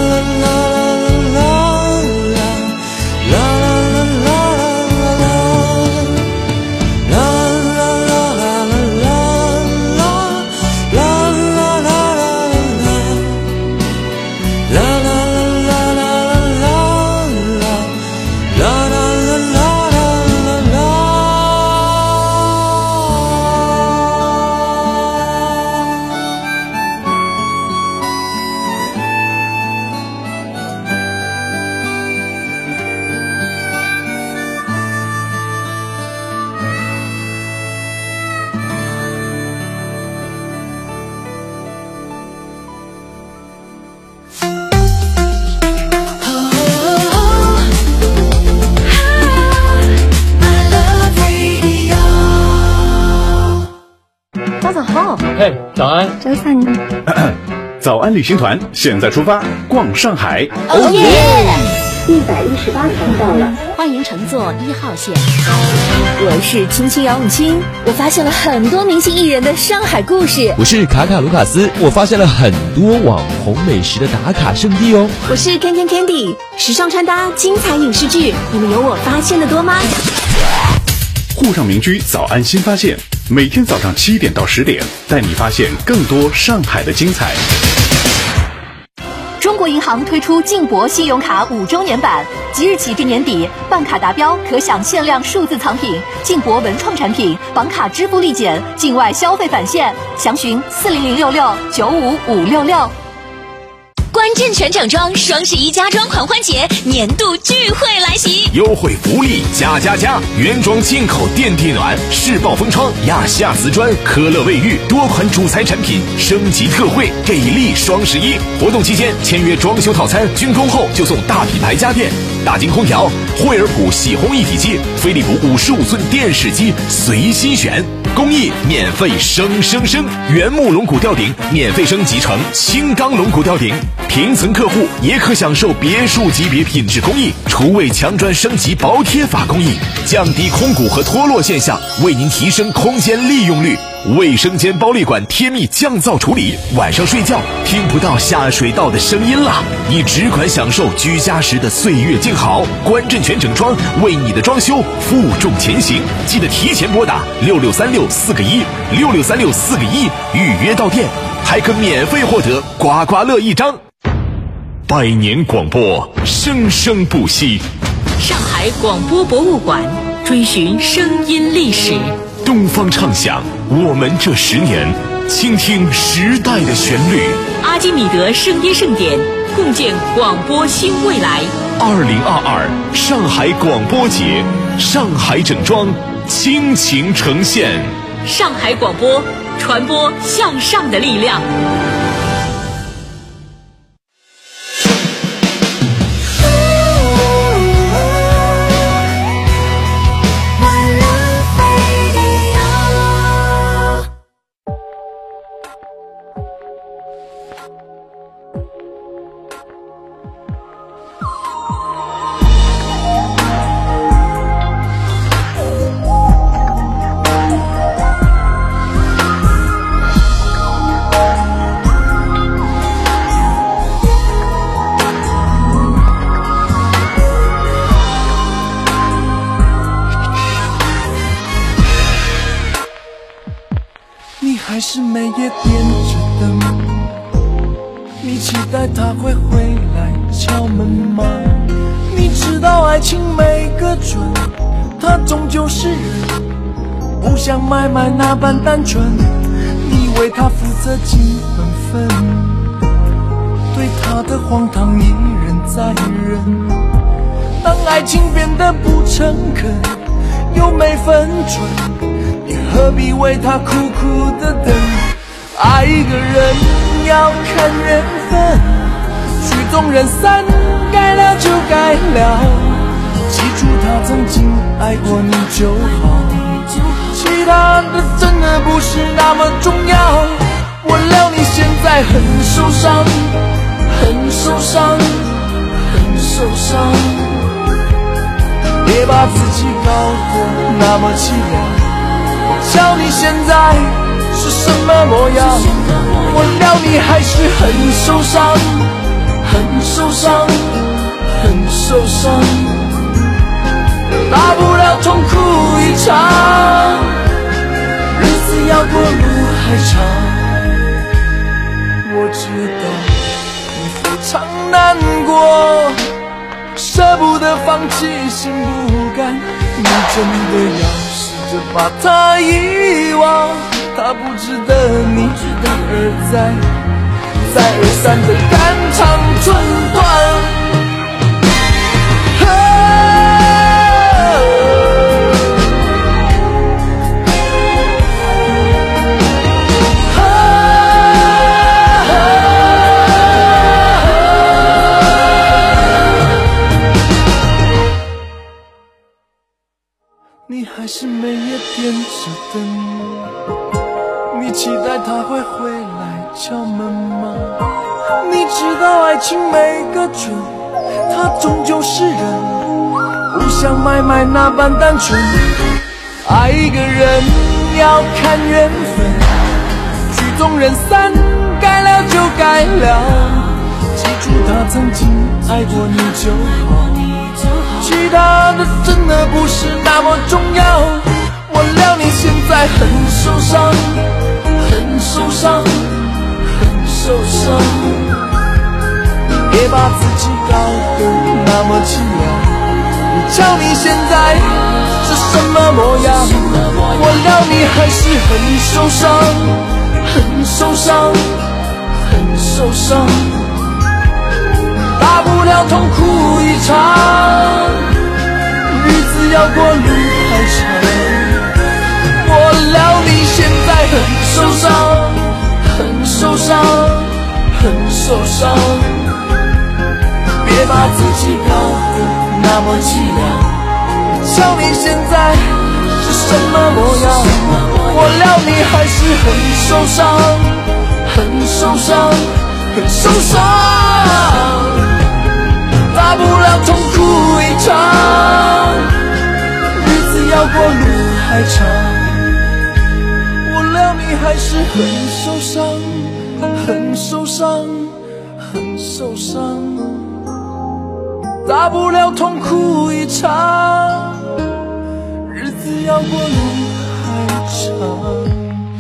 嘿，早安！ 周三呢？ 早安旅行团现在出发，逛上海。 哦耶 ！118层到了， 欢迎乘坐1号线。我是青青姚永清，我发现了很多明星艺人的上海故事。 我是卡卡卢卡斯，我发现了很多网红美食的打卡圣地哦。 我是 Candy， 时尚穿搭、精彩影视剧，你们有我发现的多吗？ 沪上民居早安新发现，每天早上7点到10点，带你发现更多上海的精彩。 中国银行推出晋博信用卡5周年版，即日起至年底，办卡达标可享限量数字藏品、晋博文创产品、绑卡支付立减、境外消费返现，详询40066-95566。 关镇全整装双11家装狂欢节年度聚会来袭， 优惠福利加！原装进口电地暖、世豹风窗、亚夏瓷砖、科乐卫浴多款主材产品升级特惠，给力双11！活动期间签约装修套餐，竣工后就送大品牌家电、大金空调、惠而浦洗烘一体机、飞利浦55寸电视机，随心选。 工艺免费升，原木龙骨吊顶免费升级成轻钢龙骨吊顶，平层客户也可享受别墅级别品质工艺，厨卫墙砖升级薄贴法工艺，降低空鼓和脱落现象，为您提升空间利用率。卫生间包立管贴密降噪处理，晚上睡觉听不到下水道的声音了，你只管享受居家时的岁月静好。关震全整装为你的装修负重前行，记得提前拨打663641663641预约到店，还可免费获得刮刮乐1张。百年广播，生生不息。 上海广播博物馆追寻声音历史， 东方畅想，我们这10年，倾听时代的旋律。 阿基米德声音盛典，共建广播新未来。 2022上海广播节，上海整装倾情呈现。 上海广播，传播向上的力量。 还是每夜点着灯，你期待他会回来敲门吗？你知道爱情没个准，他终究是人，不像买卖那般单纯。你为他负责尽本分，对他的荒唐一忍再忍。当爱情变得不诚恳，又没分寸，你何必为他苦苦的等？爱一个人要看缘分，曲终人散，该了就该了。记住他曾经爱过你就好，其他的真的不是那么重要。我料你现在很受伤，很受伤，很受伤，别把自己搞得那么凄凉。瞧你现在是什么模样，我料你还是很受伤，很受伤，很受伤，大不了痛哭一场，日子要过路还长。我知道你非常难过，舍不得放弃，心不甘，你真的要就把他遗忘，他不值得你一而再再而三的肝肠寸断。你还是每夜点着灯，你期待他会回来敲门吗？你知道爱情没个准，他终究是人，不像买卖那般单纯。爱一个人要看缘分，曲终人散，该了就该了。记住他曾经爱过你就好，其他的真的不是那么重要。我料你现在很受伤，很受伤，很受伤，别把自己搞得那么凄凉。瞧你现在是什么模样，我料你还是很受伤，很受伤，很受伤，大不了痛哭一场，日子要过路还长。我料你现在很受伤，很受伤，很受伤，别把自己搞得那么凄凉。瞧你现在是什么模样， 过了你还是很受伤，很受伤，很受伤，大不了痛哭一场，日子要过路还长，过了你还是很受伤，很受伤，很受伤，大不了痛哭一场，日子要过路还长。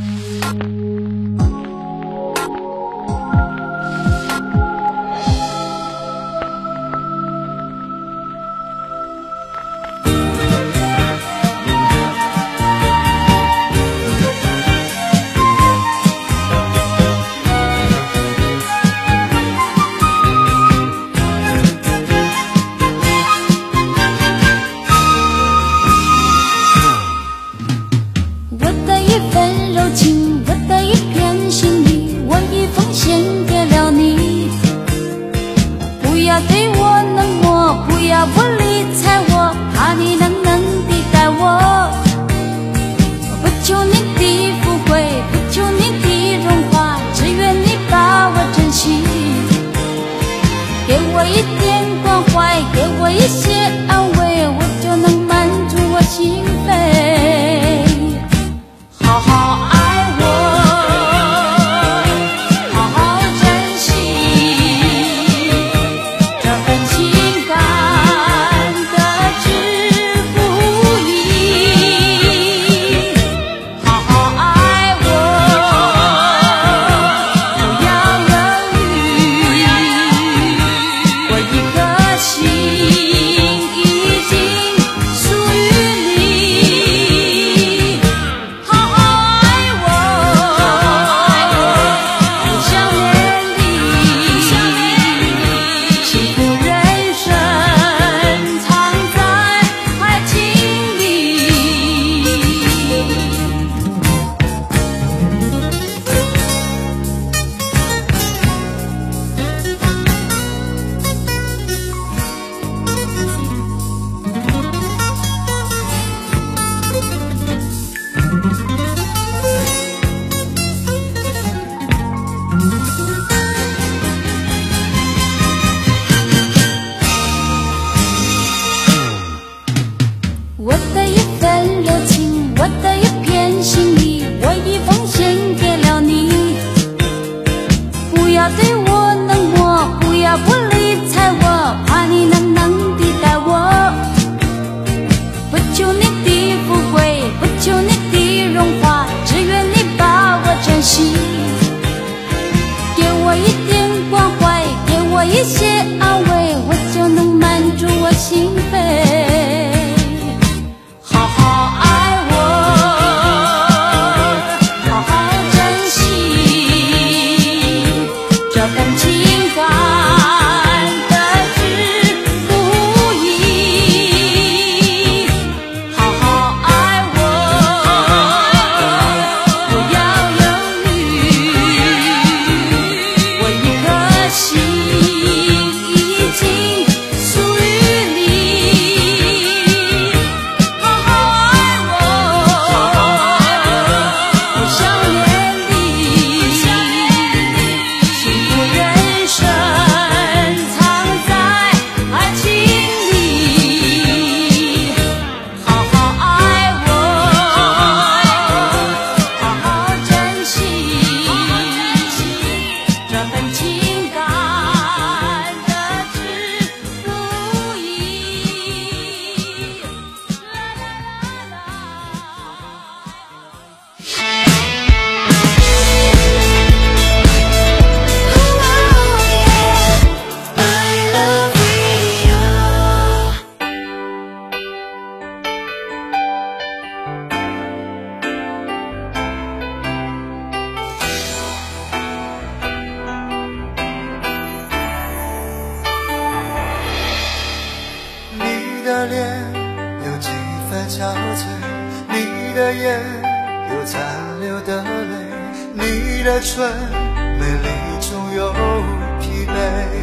的脸有几分憔悴，你的眼有残留的泪，你的唇美丽中有疲惫。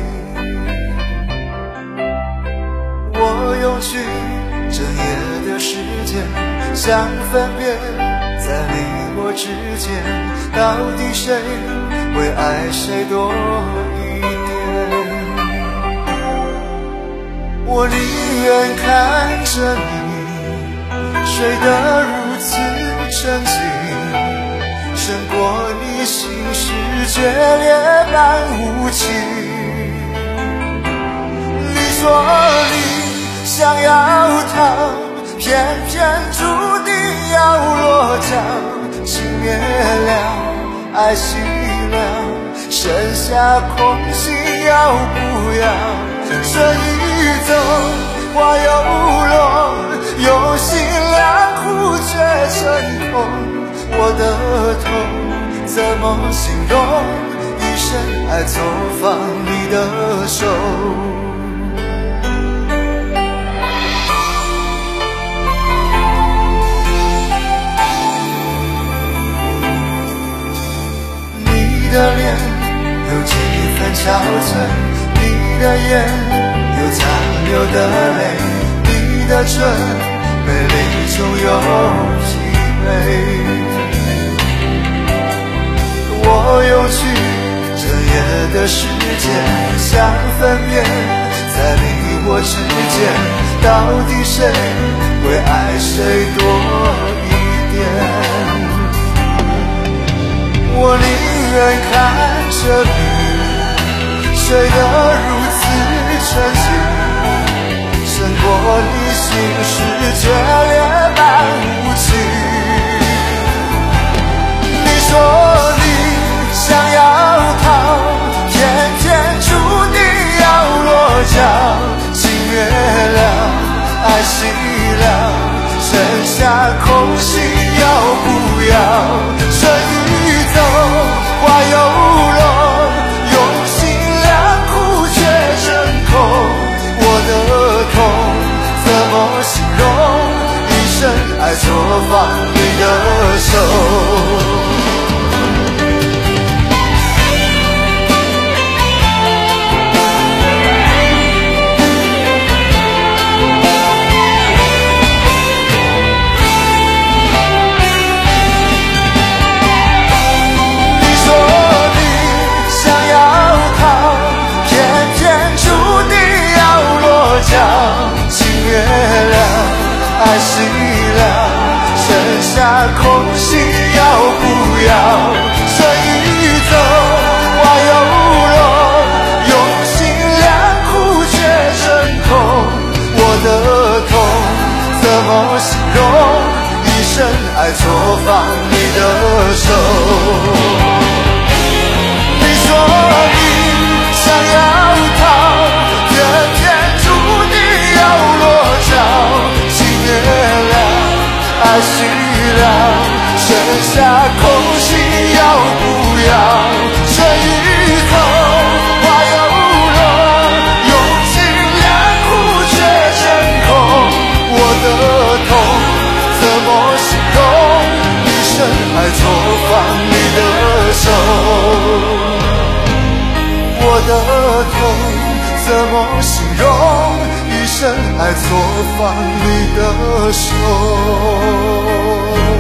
我用去整夜的时间，想分辨在你之间，到底谁会爱谁多一点？我宁愿看着你睡得如此沉静，胜过你心事决裂般无情。你说你想要逃，偏偏注定要落脚，情灭了，爱熄了，剩下空心要不要？这一走花又落，用心良苦却成空，我的痛怎么形容？一生爱错放你的手。你的脸有几分憔悴，你的眼有残留的泪，你的唇美丽中有疲惫。我用去整夜的时间想分辨，在你我之间，到底谁会爱谁多一点？我宁愿看着你睡得如此沉静，胜过你心事决裂般无情。你说你想要逃，偏偏注定要落脚，情灭了，爱熄了，剩下空心要不要？这一走花又落，用心良苦却成空，我的痛怎么形容？一生爱错放你的手。情灭了，爱熄了，剩下空心要不要？这一走花又落，用心良苦却成空，我的痛怎么形容？一生爱错放你的手。你说你想要逃，偏偏注定要落脚，情灭了，爱熄了，剩下空心要不要？这一走花又落，用心良苦却成空，我的痛怎么形容？一生爱错放你的手，我的痛怎么形容？一生爱错放你的手。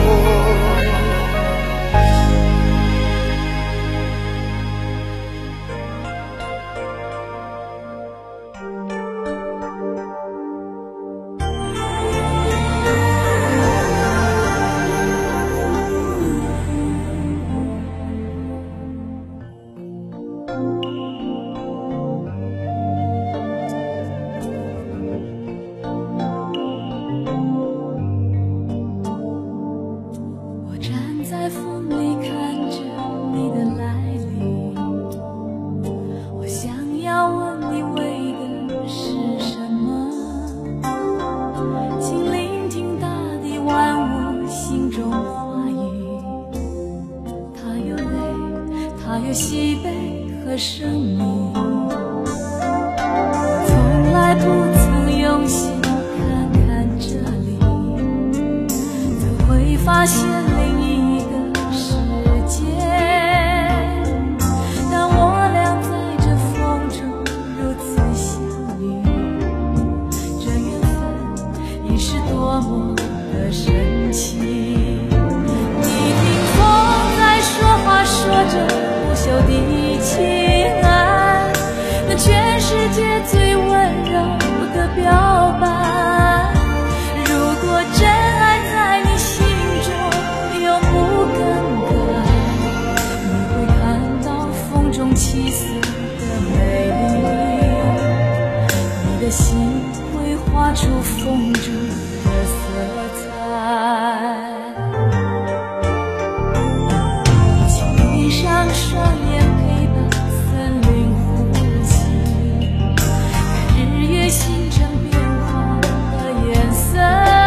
喜悲和生命，从来不曾用心看看这里，怎会发现另一个世界？当我俩在这风中如此相遇，这缘分已是多么的神奇。你听风世界最温柔的表白。如果真爱在你心中永不更改，你会看到风中起色的美丽，你的心会画出风中的色彩。闭上双眼陪伴森林呼吸，看日月星辰变化的颜色。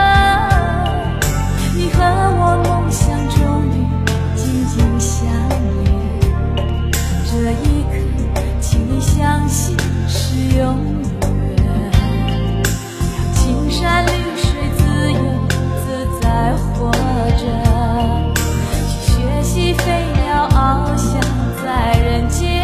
你和我梦想终于紧紧相连，这一刻请你相信是永远。让青山绿水自由自在活着，去学习飞鸟翱翔在人间，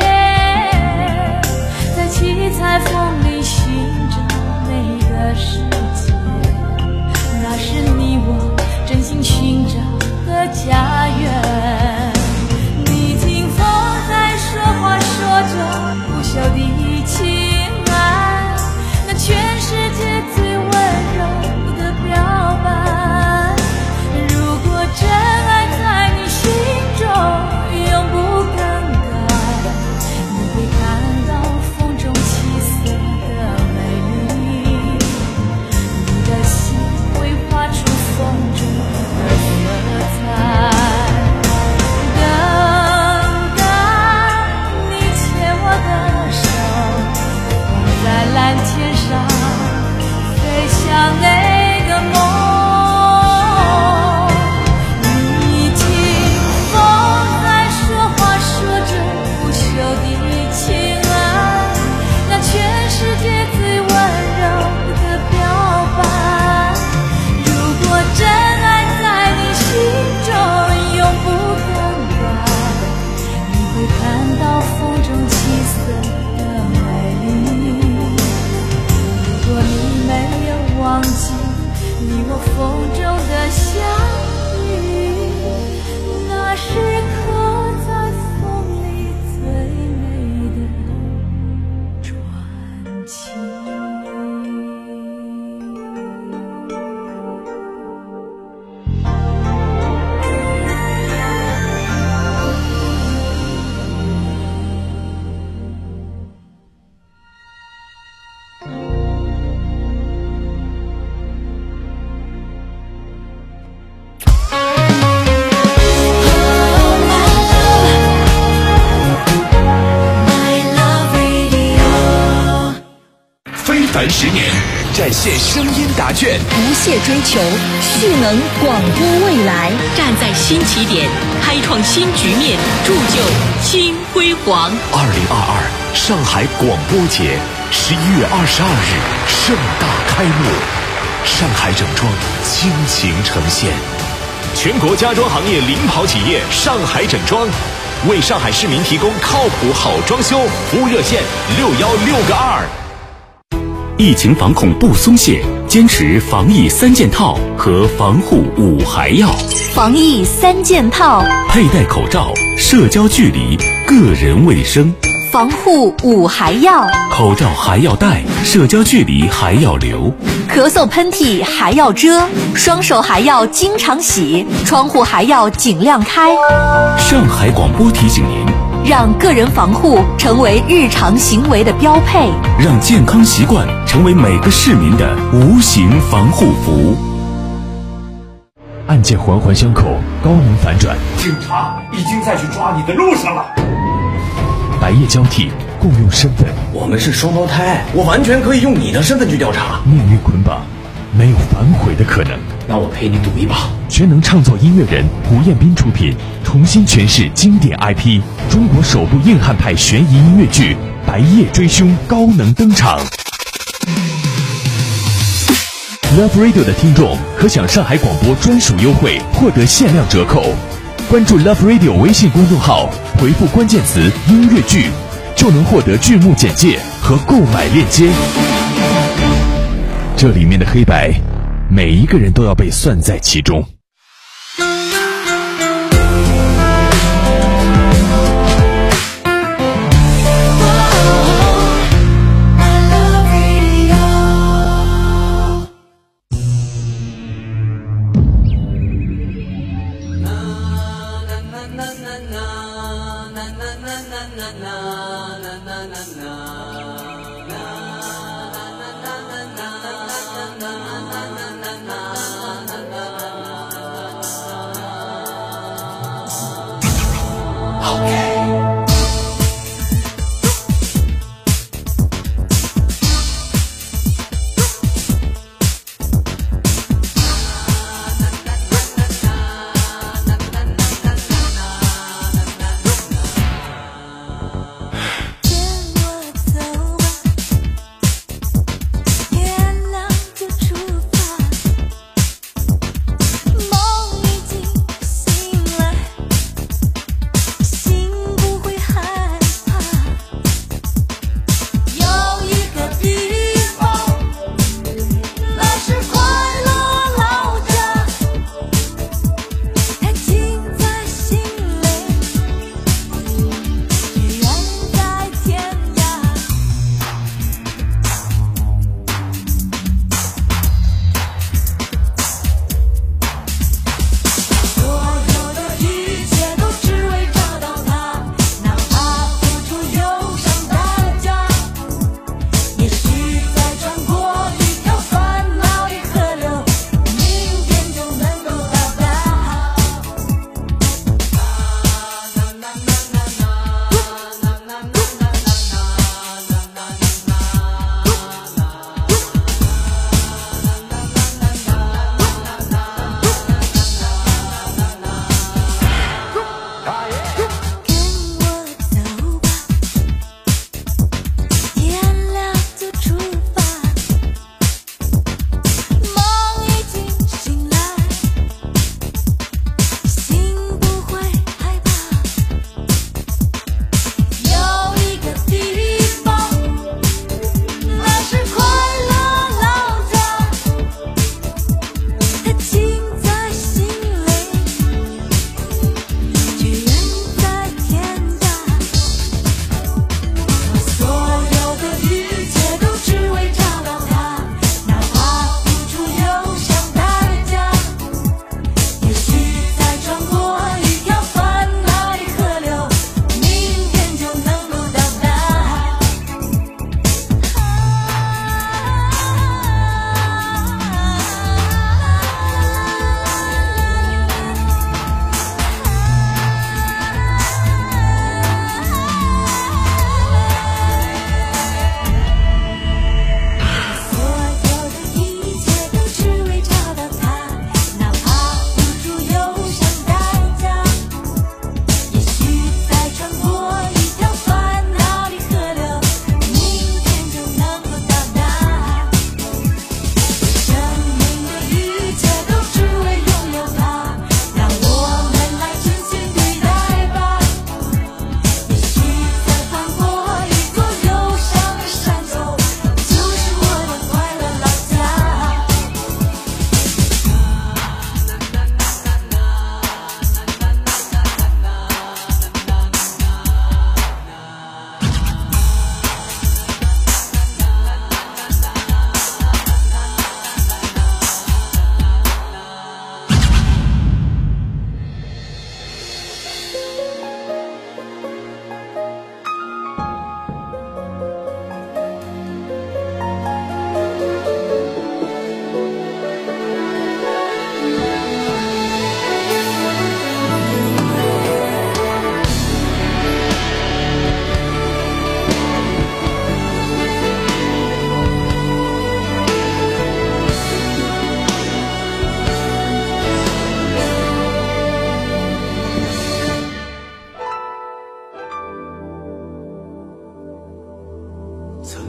在七彩风里寻找每个世界，那是你我真心寻找的家园。你听风在说话，说着不朽的情爱，那全世界最温柔的表白。如果真爱在你心中永不更改，你会看到风中起色的美丽，你的心会画出风中的色彩。等待你牵我的手，放在蓝天上，飞向那个梦。你听风在说话，说着不朽的情爱，那全世界最温柔的表白。如果真爱在你心中永不更改，你会看到风中起色的美丽。如果你没有忘记你我风中的相遇，那时刻在风里最美的传奇。 非凡10年，展现声音答卷， 不懈追求，蓄能广播未来， 站在新起点，开创新局面，铸就新辉煌。 2022上海广播节11月22日盛大开幕，上海整装倾情呈现，全国家装行业领跑企业上海整装，为上海市民提供靠谱好装修，服务热线616个2。疫情防控不松懈，坚持防疫3件套和防护5还要。 防疫3件套： 佩戴口罩、社交距离、个人卫生。 防护5还要： 口罩还要戴，社交距离还要留， 咳嗽喷嚏还要遮，双手还要经常洗，窗户还要尽量开。 上海广播提醒您， 让个人防护成为日常行为的标配， 让健康习惯成为每个市民的无形防护服。 案件环环相扣，高能反转， 警察已经在去抓你的路上了。 白夜交替，共用身份， 我们是双胞胎，我完全可以用你的身份去调查。 命运捆绑，没有反悔的可能。 那我陪你赌一把。 全能创作音乐人胡彦斌出品，重新诠释经典 IP， 中国首部硬汉派悬疑音乐剧《白夜追凶》高能登场。Love Radio 的听众可享上海广播专属优惠，获得限量折扣。关注 Love Radio 微信公众号，回复关键词音乐剧，就能获得剧目简介和购买链接。这里面的黑白，每一个人都要被算在其中。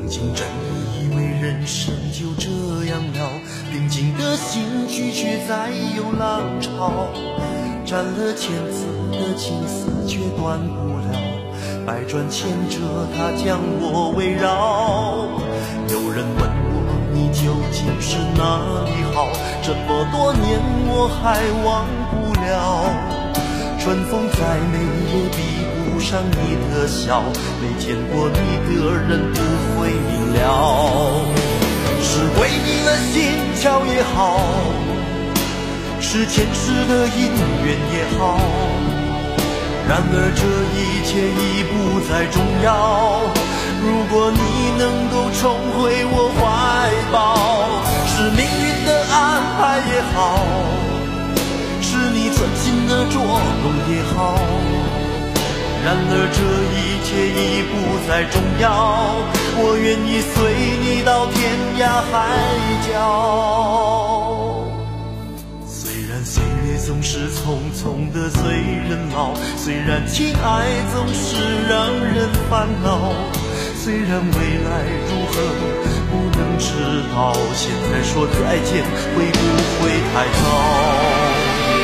曾经真以为人生就这样了，平静的心拒绝再有浪潮，斩了千次的情丝却断不了，百转千折它将我围绕。有人问我你究竟是哪里好，这么多年我还忘不了，春风再美也比不上你的笑，没见过你的人不会明了。是为你了心跳也好，是前世的姻缘也好，然而这一切已不再重要。如果你能够重回我怀抱，是命运的安排也好，是你存心的捉弄也好，然而这一切已不再重要。我愿意随你到天涯海角。虽然岁月总是匆匆的随人老，虽然情爱总是让人烦恼，虽然未来如何不能知道，现在说再见会不会太早？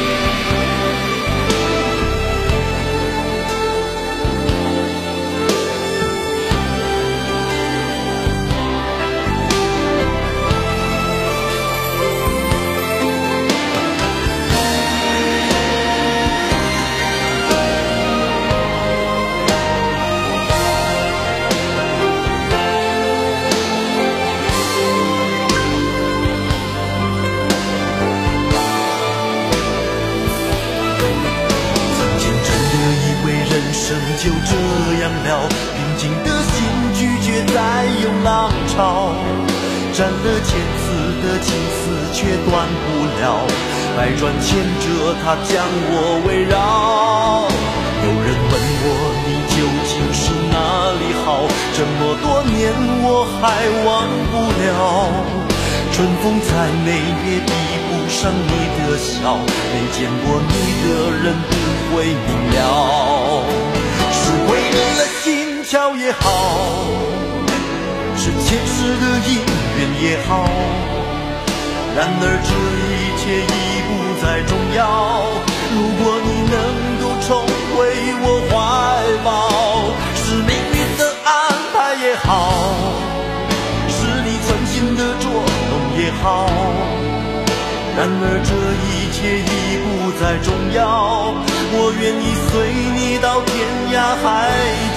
就这样了，平静的心拒绝再有浪潮，斩了千次的情丝却断不了，百转千折它将我围绕。有人问我你究竟是哪里好，这么多年我还忘不了，春风再美也比不上你的笑，没见过你的人不会明了。是为你了心跳也好，是前世的姻缘也好，然而这一切已不再重要。如果你能够重回我怀抱，是命运的安排也好，是你存心的捉弄也好，然而这一切已不再重要。我愿意随你到天涯海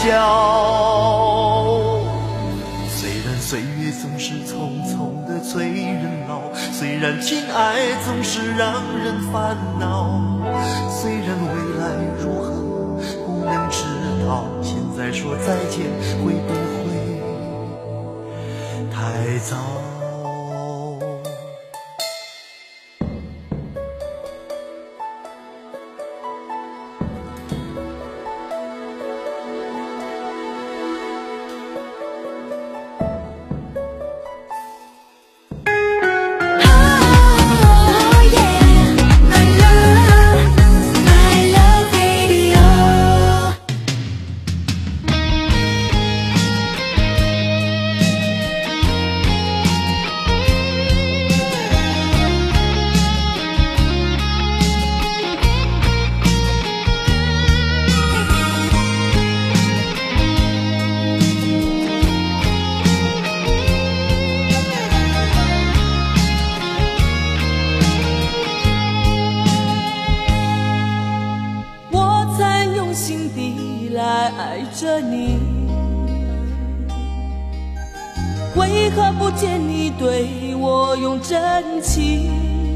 角。虽然岁月总是匆匆的催人老，虽然情爱总是让人烦恼，虽然未来如何不能知道，现在说再见会不会太早？ 着你，为何不见你对我用真情？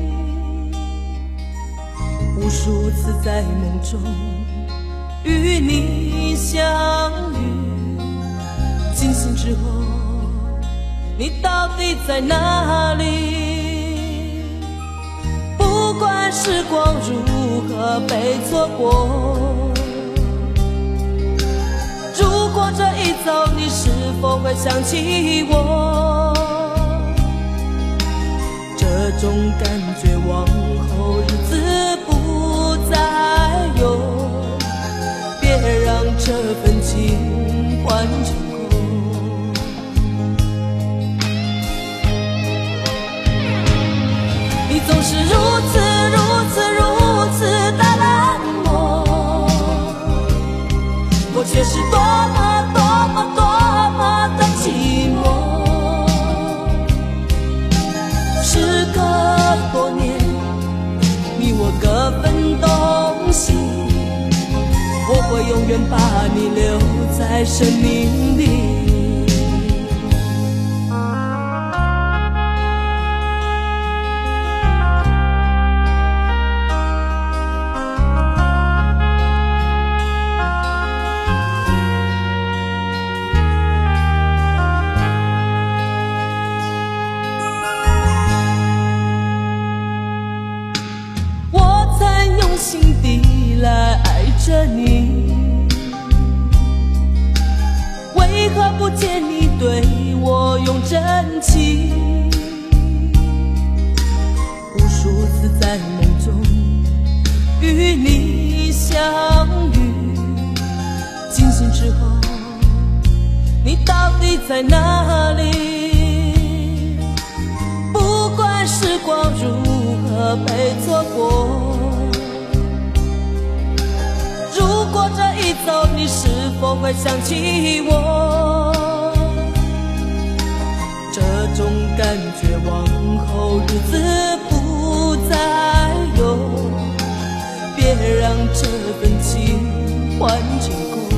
无数次在梦中与你相遇，惊醒之后你到底在哪里？不管时光如何被错过，如果这一走，你是否会想起我？这种感觉往后日子不再有，别让这份情换成空。 远把你留在生命里。心底来爱着你，为何不见你对我用真情？无数次在梦中与你相遇，惊醒之后你到底在哪里？不管时光如何被错过，如果这一走，你是否会想起我？这种感觉往后日子不再有，别让这份情换成空。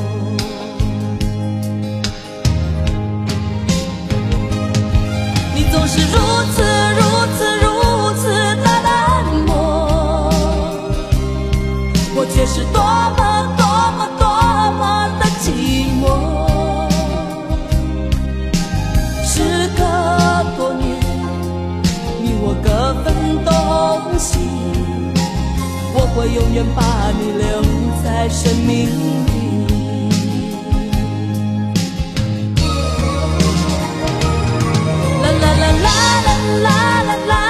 你总是如此的冷漠，我却是多么的寂寞。时隔多年，你我各分东西，我会永远把你留在生命里。啦啦啦啦啦啦啦啦。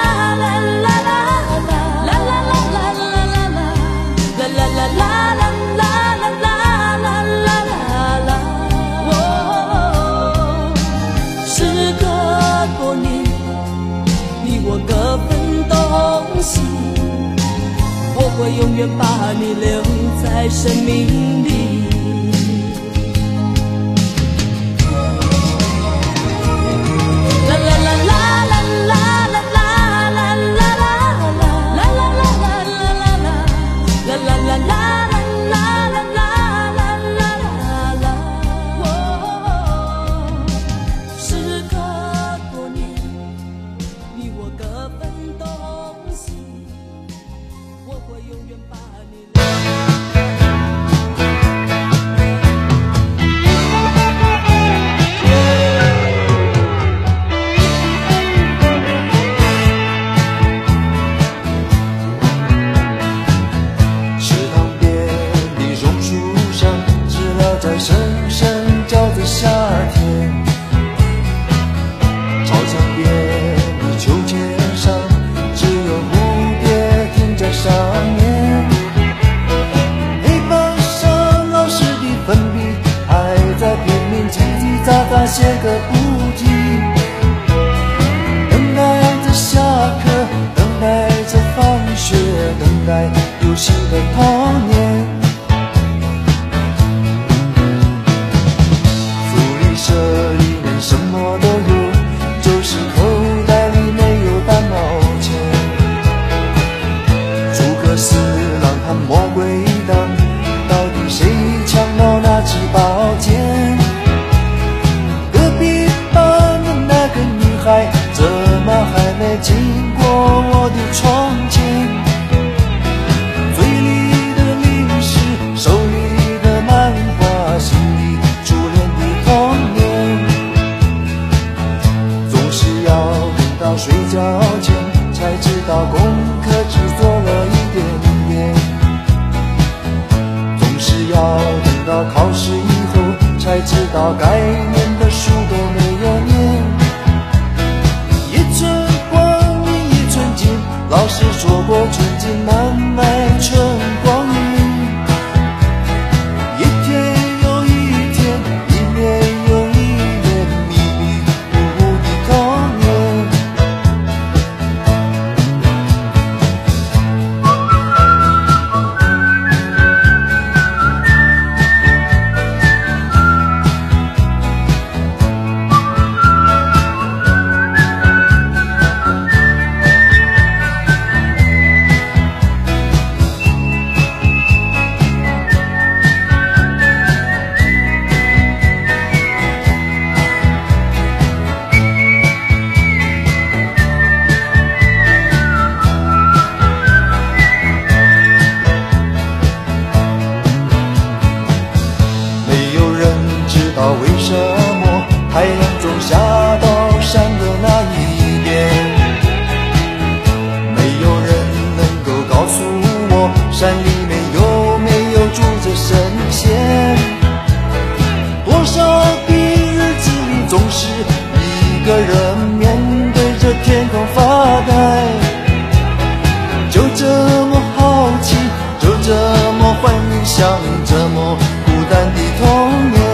我会永远把你留在生命里。啦啦啦啦啦啦啦啦啦啦啦啦啦啦啦。 写个不停，等待着下课，等待着放学，等待游戏的童年。福利社里面什么都有，就是口袋里没有半毛钱。诸葛四郎和魔鬼党，到底谁抢到那支宝剑？怎么还没经过我的窗前？嘴里的零食，手里的漫画，心里初恋的童年。总是要等到睡觉前，才知道功课只做了一点点。总是要等到考试以后，才知道该念的书都没有念。老师说过春尽难买春光阴，一天又一天，一年又一年，迷迷糊糊的童年。 下到山的那一边，没有人能够告诉我山里面有没有住着神仙。多少的日子里总是一个人面对着天空发呆，就这么好奇，就这么怀念，像这么孤单的童年。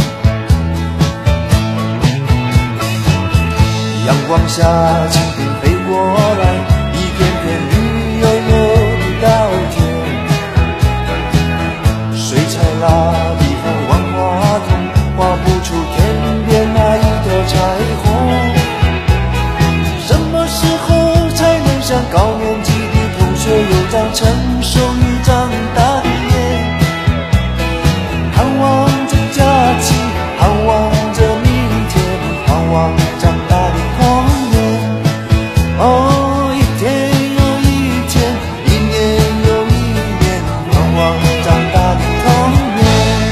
阳光下蜻蜓飞过来，一片片绿油油的稻田，水彩蜡笔和万花筒画不出天边那一条彩虹。什么时候才能像高年级的同学有张成熟与长大的脸？盼望着假期，盼望着明天，盼望长大的童年。哦，一天又一天，一年又一年，盼望长大的童年。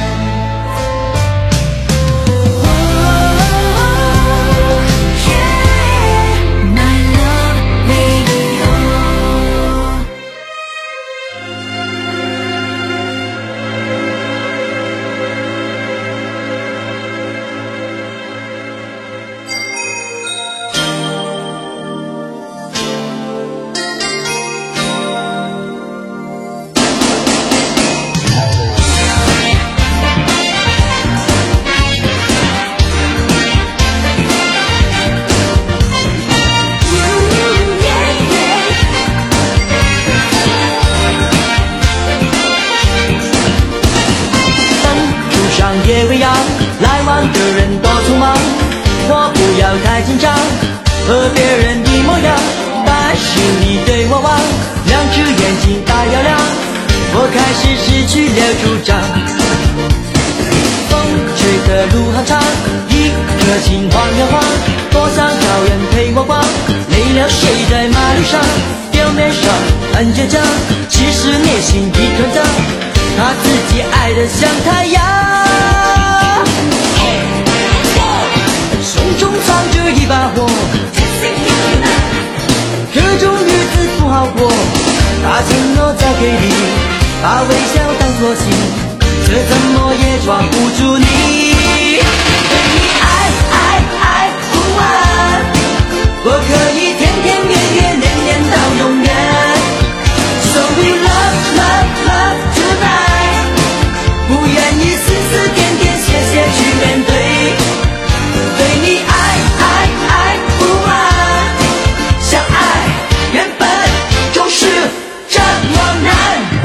夜未央，来往的人多匆忙，我不要太紧张，和别人一模样，把心里对我望，两只眼睛大又亮，我开始失去了主张。风吹的路好长，一颗心晃呀晃，多想找人陪我逛，累了睡在马路上，表面上很倔强，其实内心一团糟，他自己爱得像太阳。胸中藏着一把火，各种日子不好过，他承诺再给力，把微笑当作信，这怎么也抓不住你。对你爱不完，我可以天天月月年年到永远。So we love tonight， 不愿意死死点点谢谢去面对。对你爱不完，相爱原本就是这么难。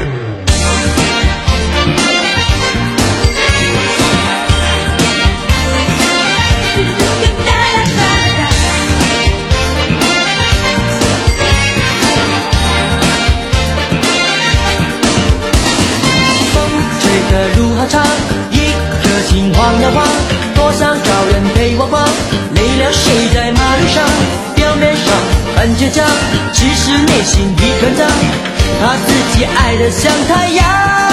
风吹的路好长，一颗心晃呀晃，多想找人陪我逛，累了睡在马路上，表面上很倔强，其实内心一团糟，他自己爱得像太阳。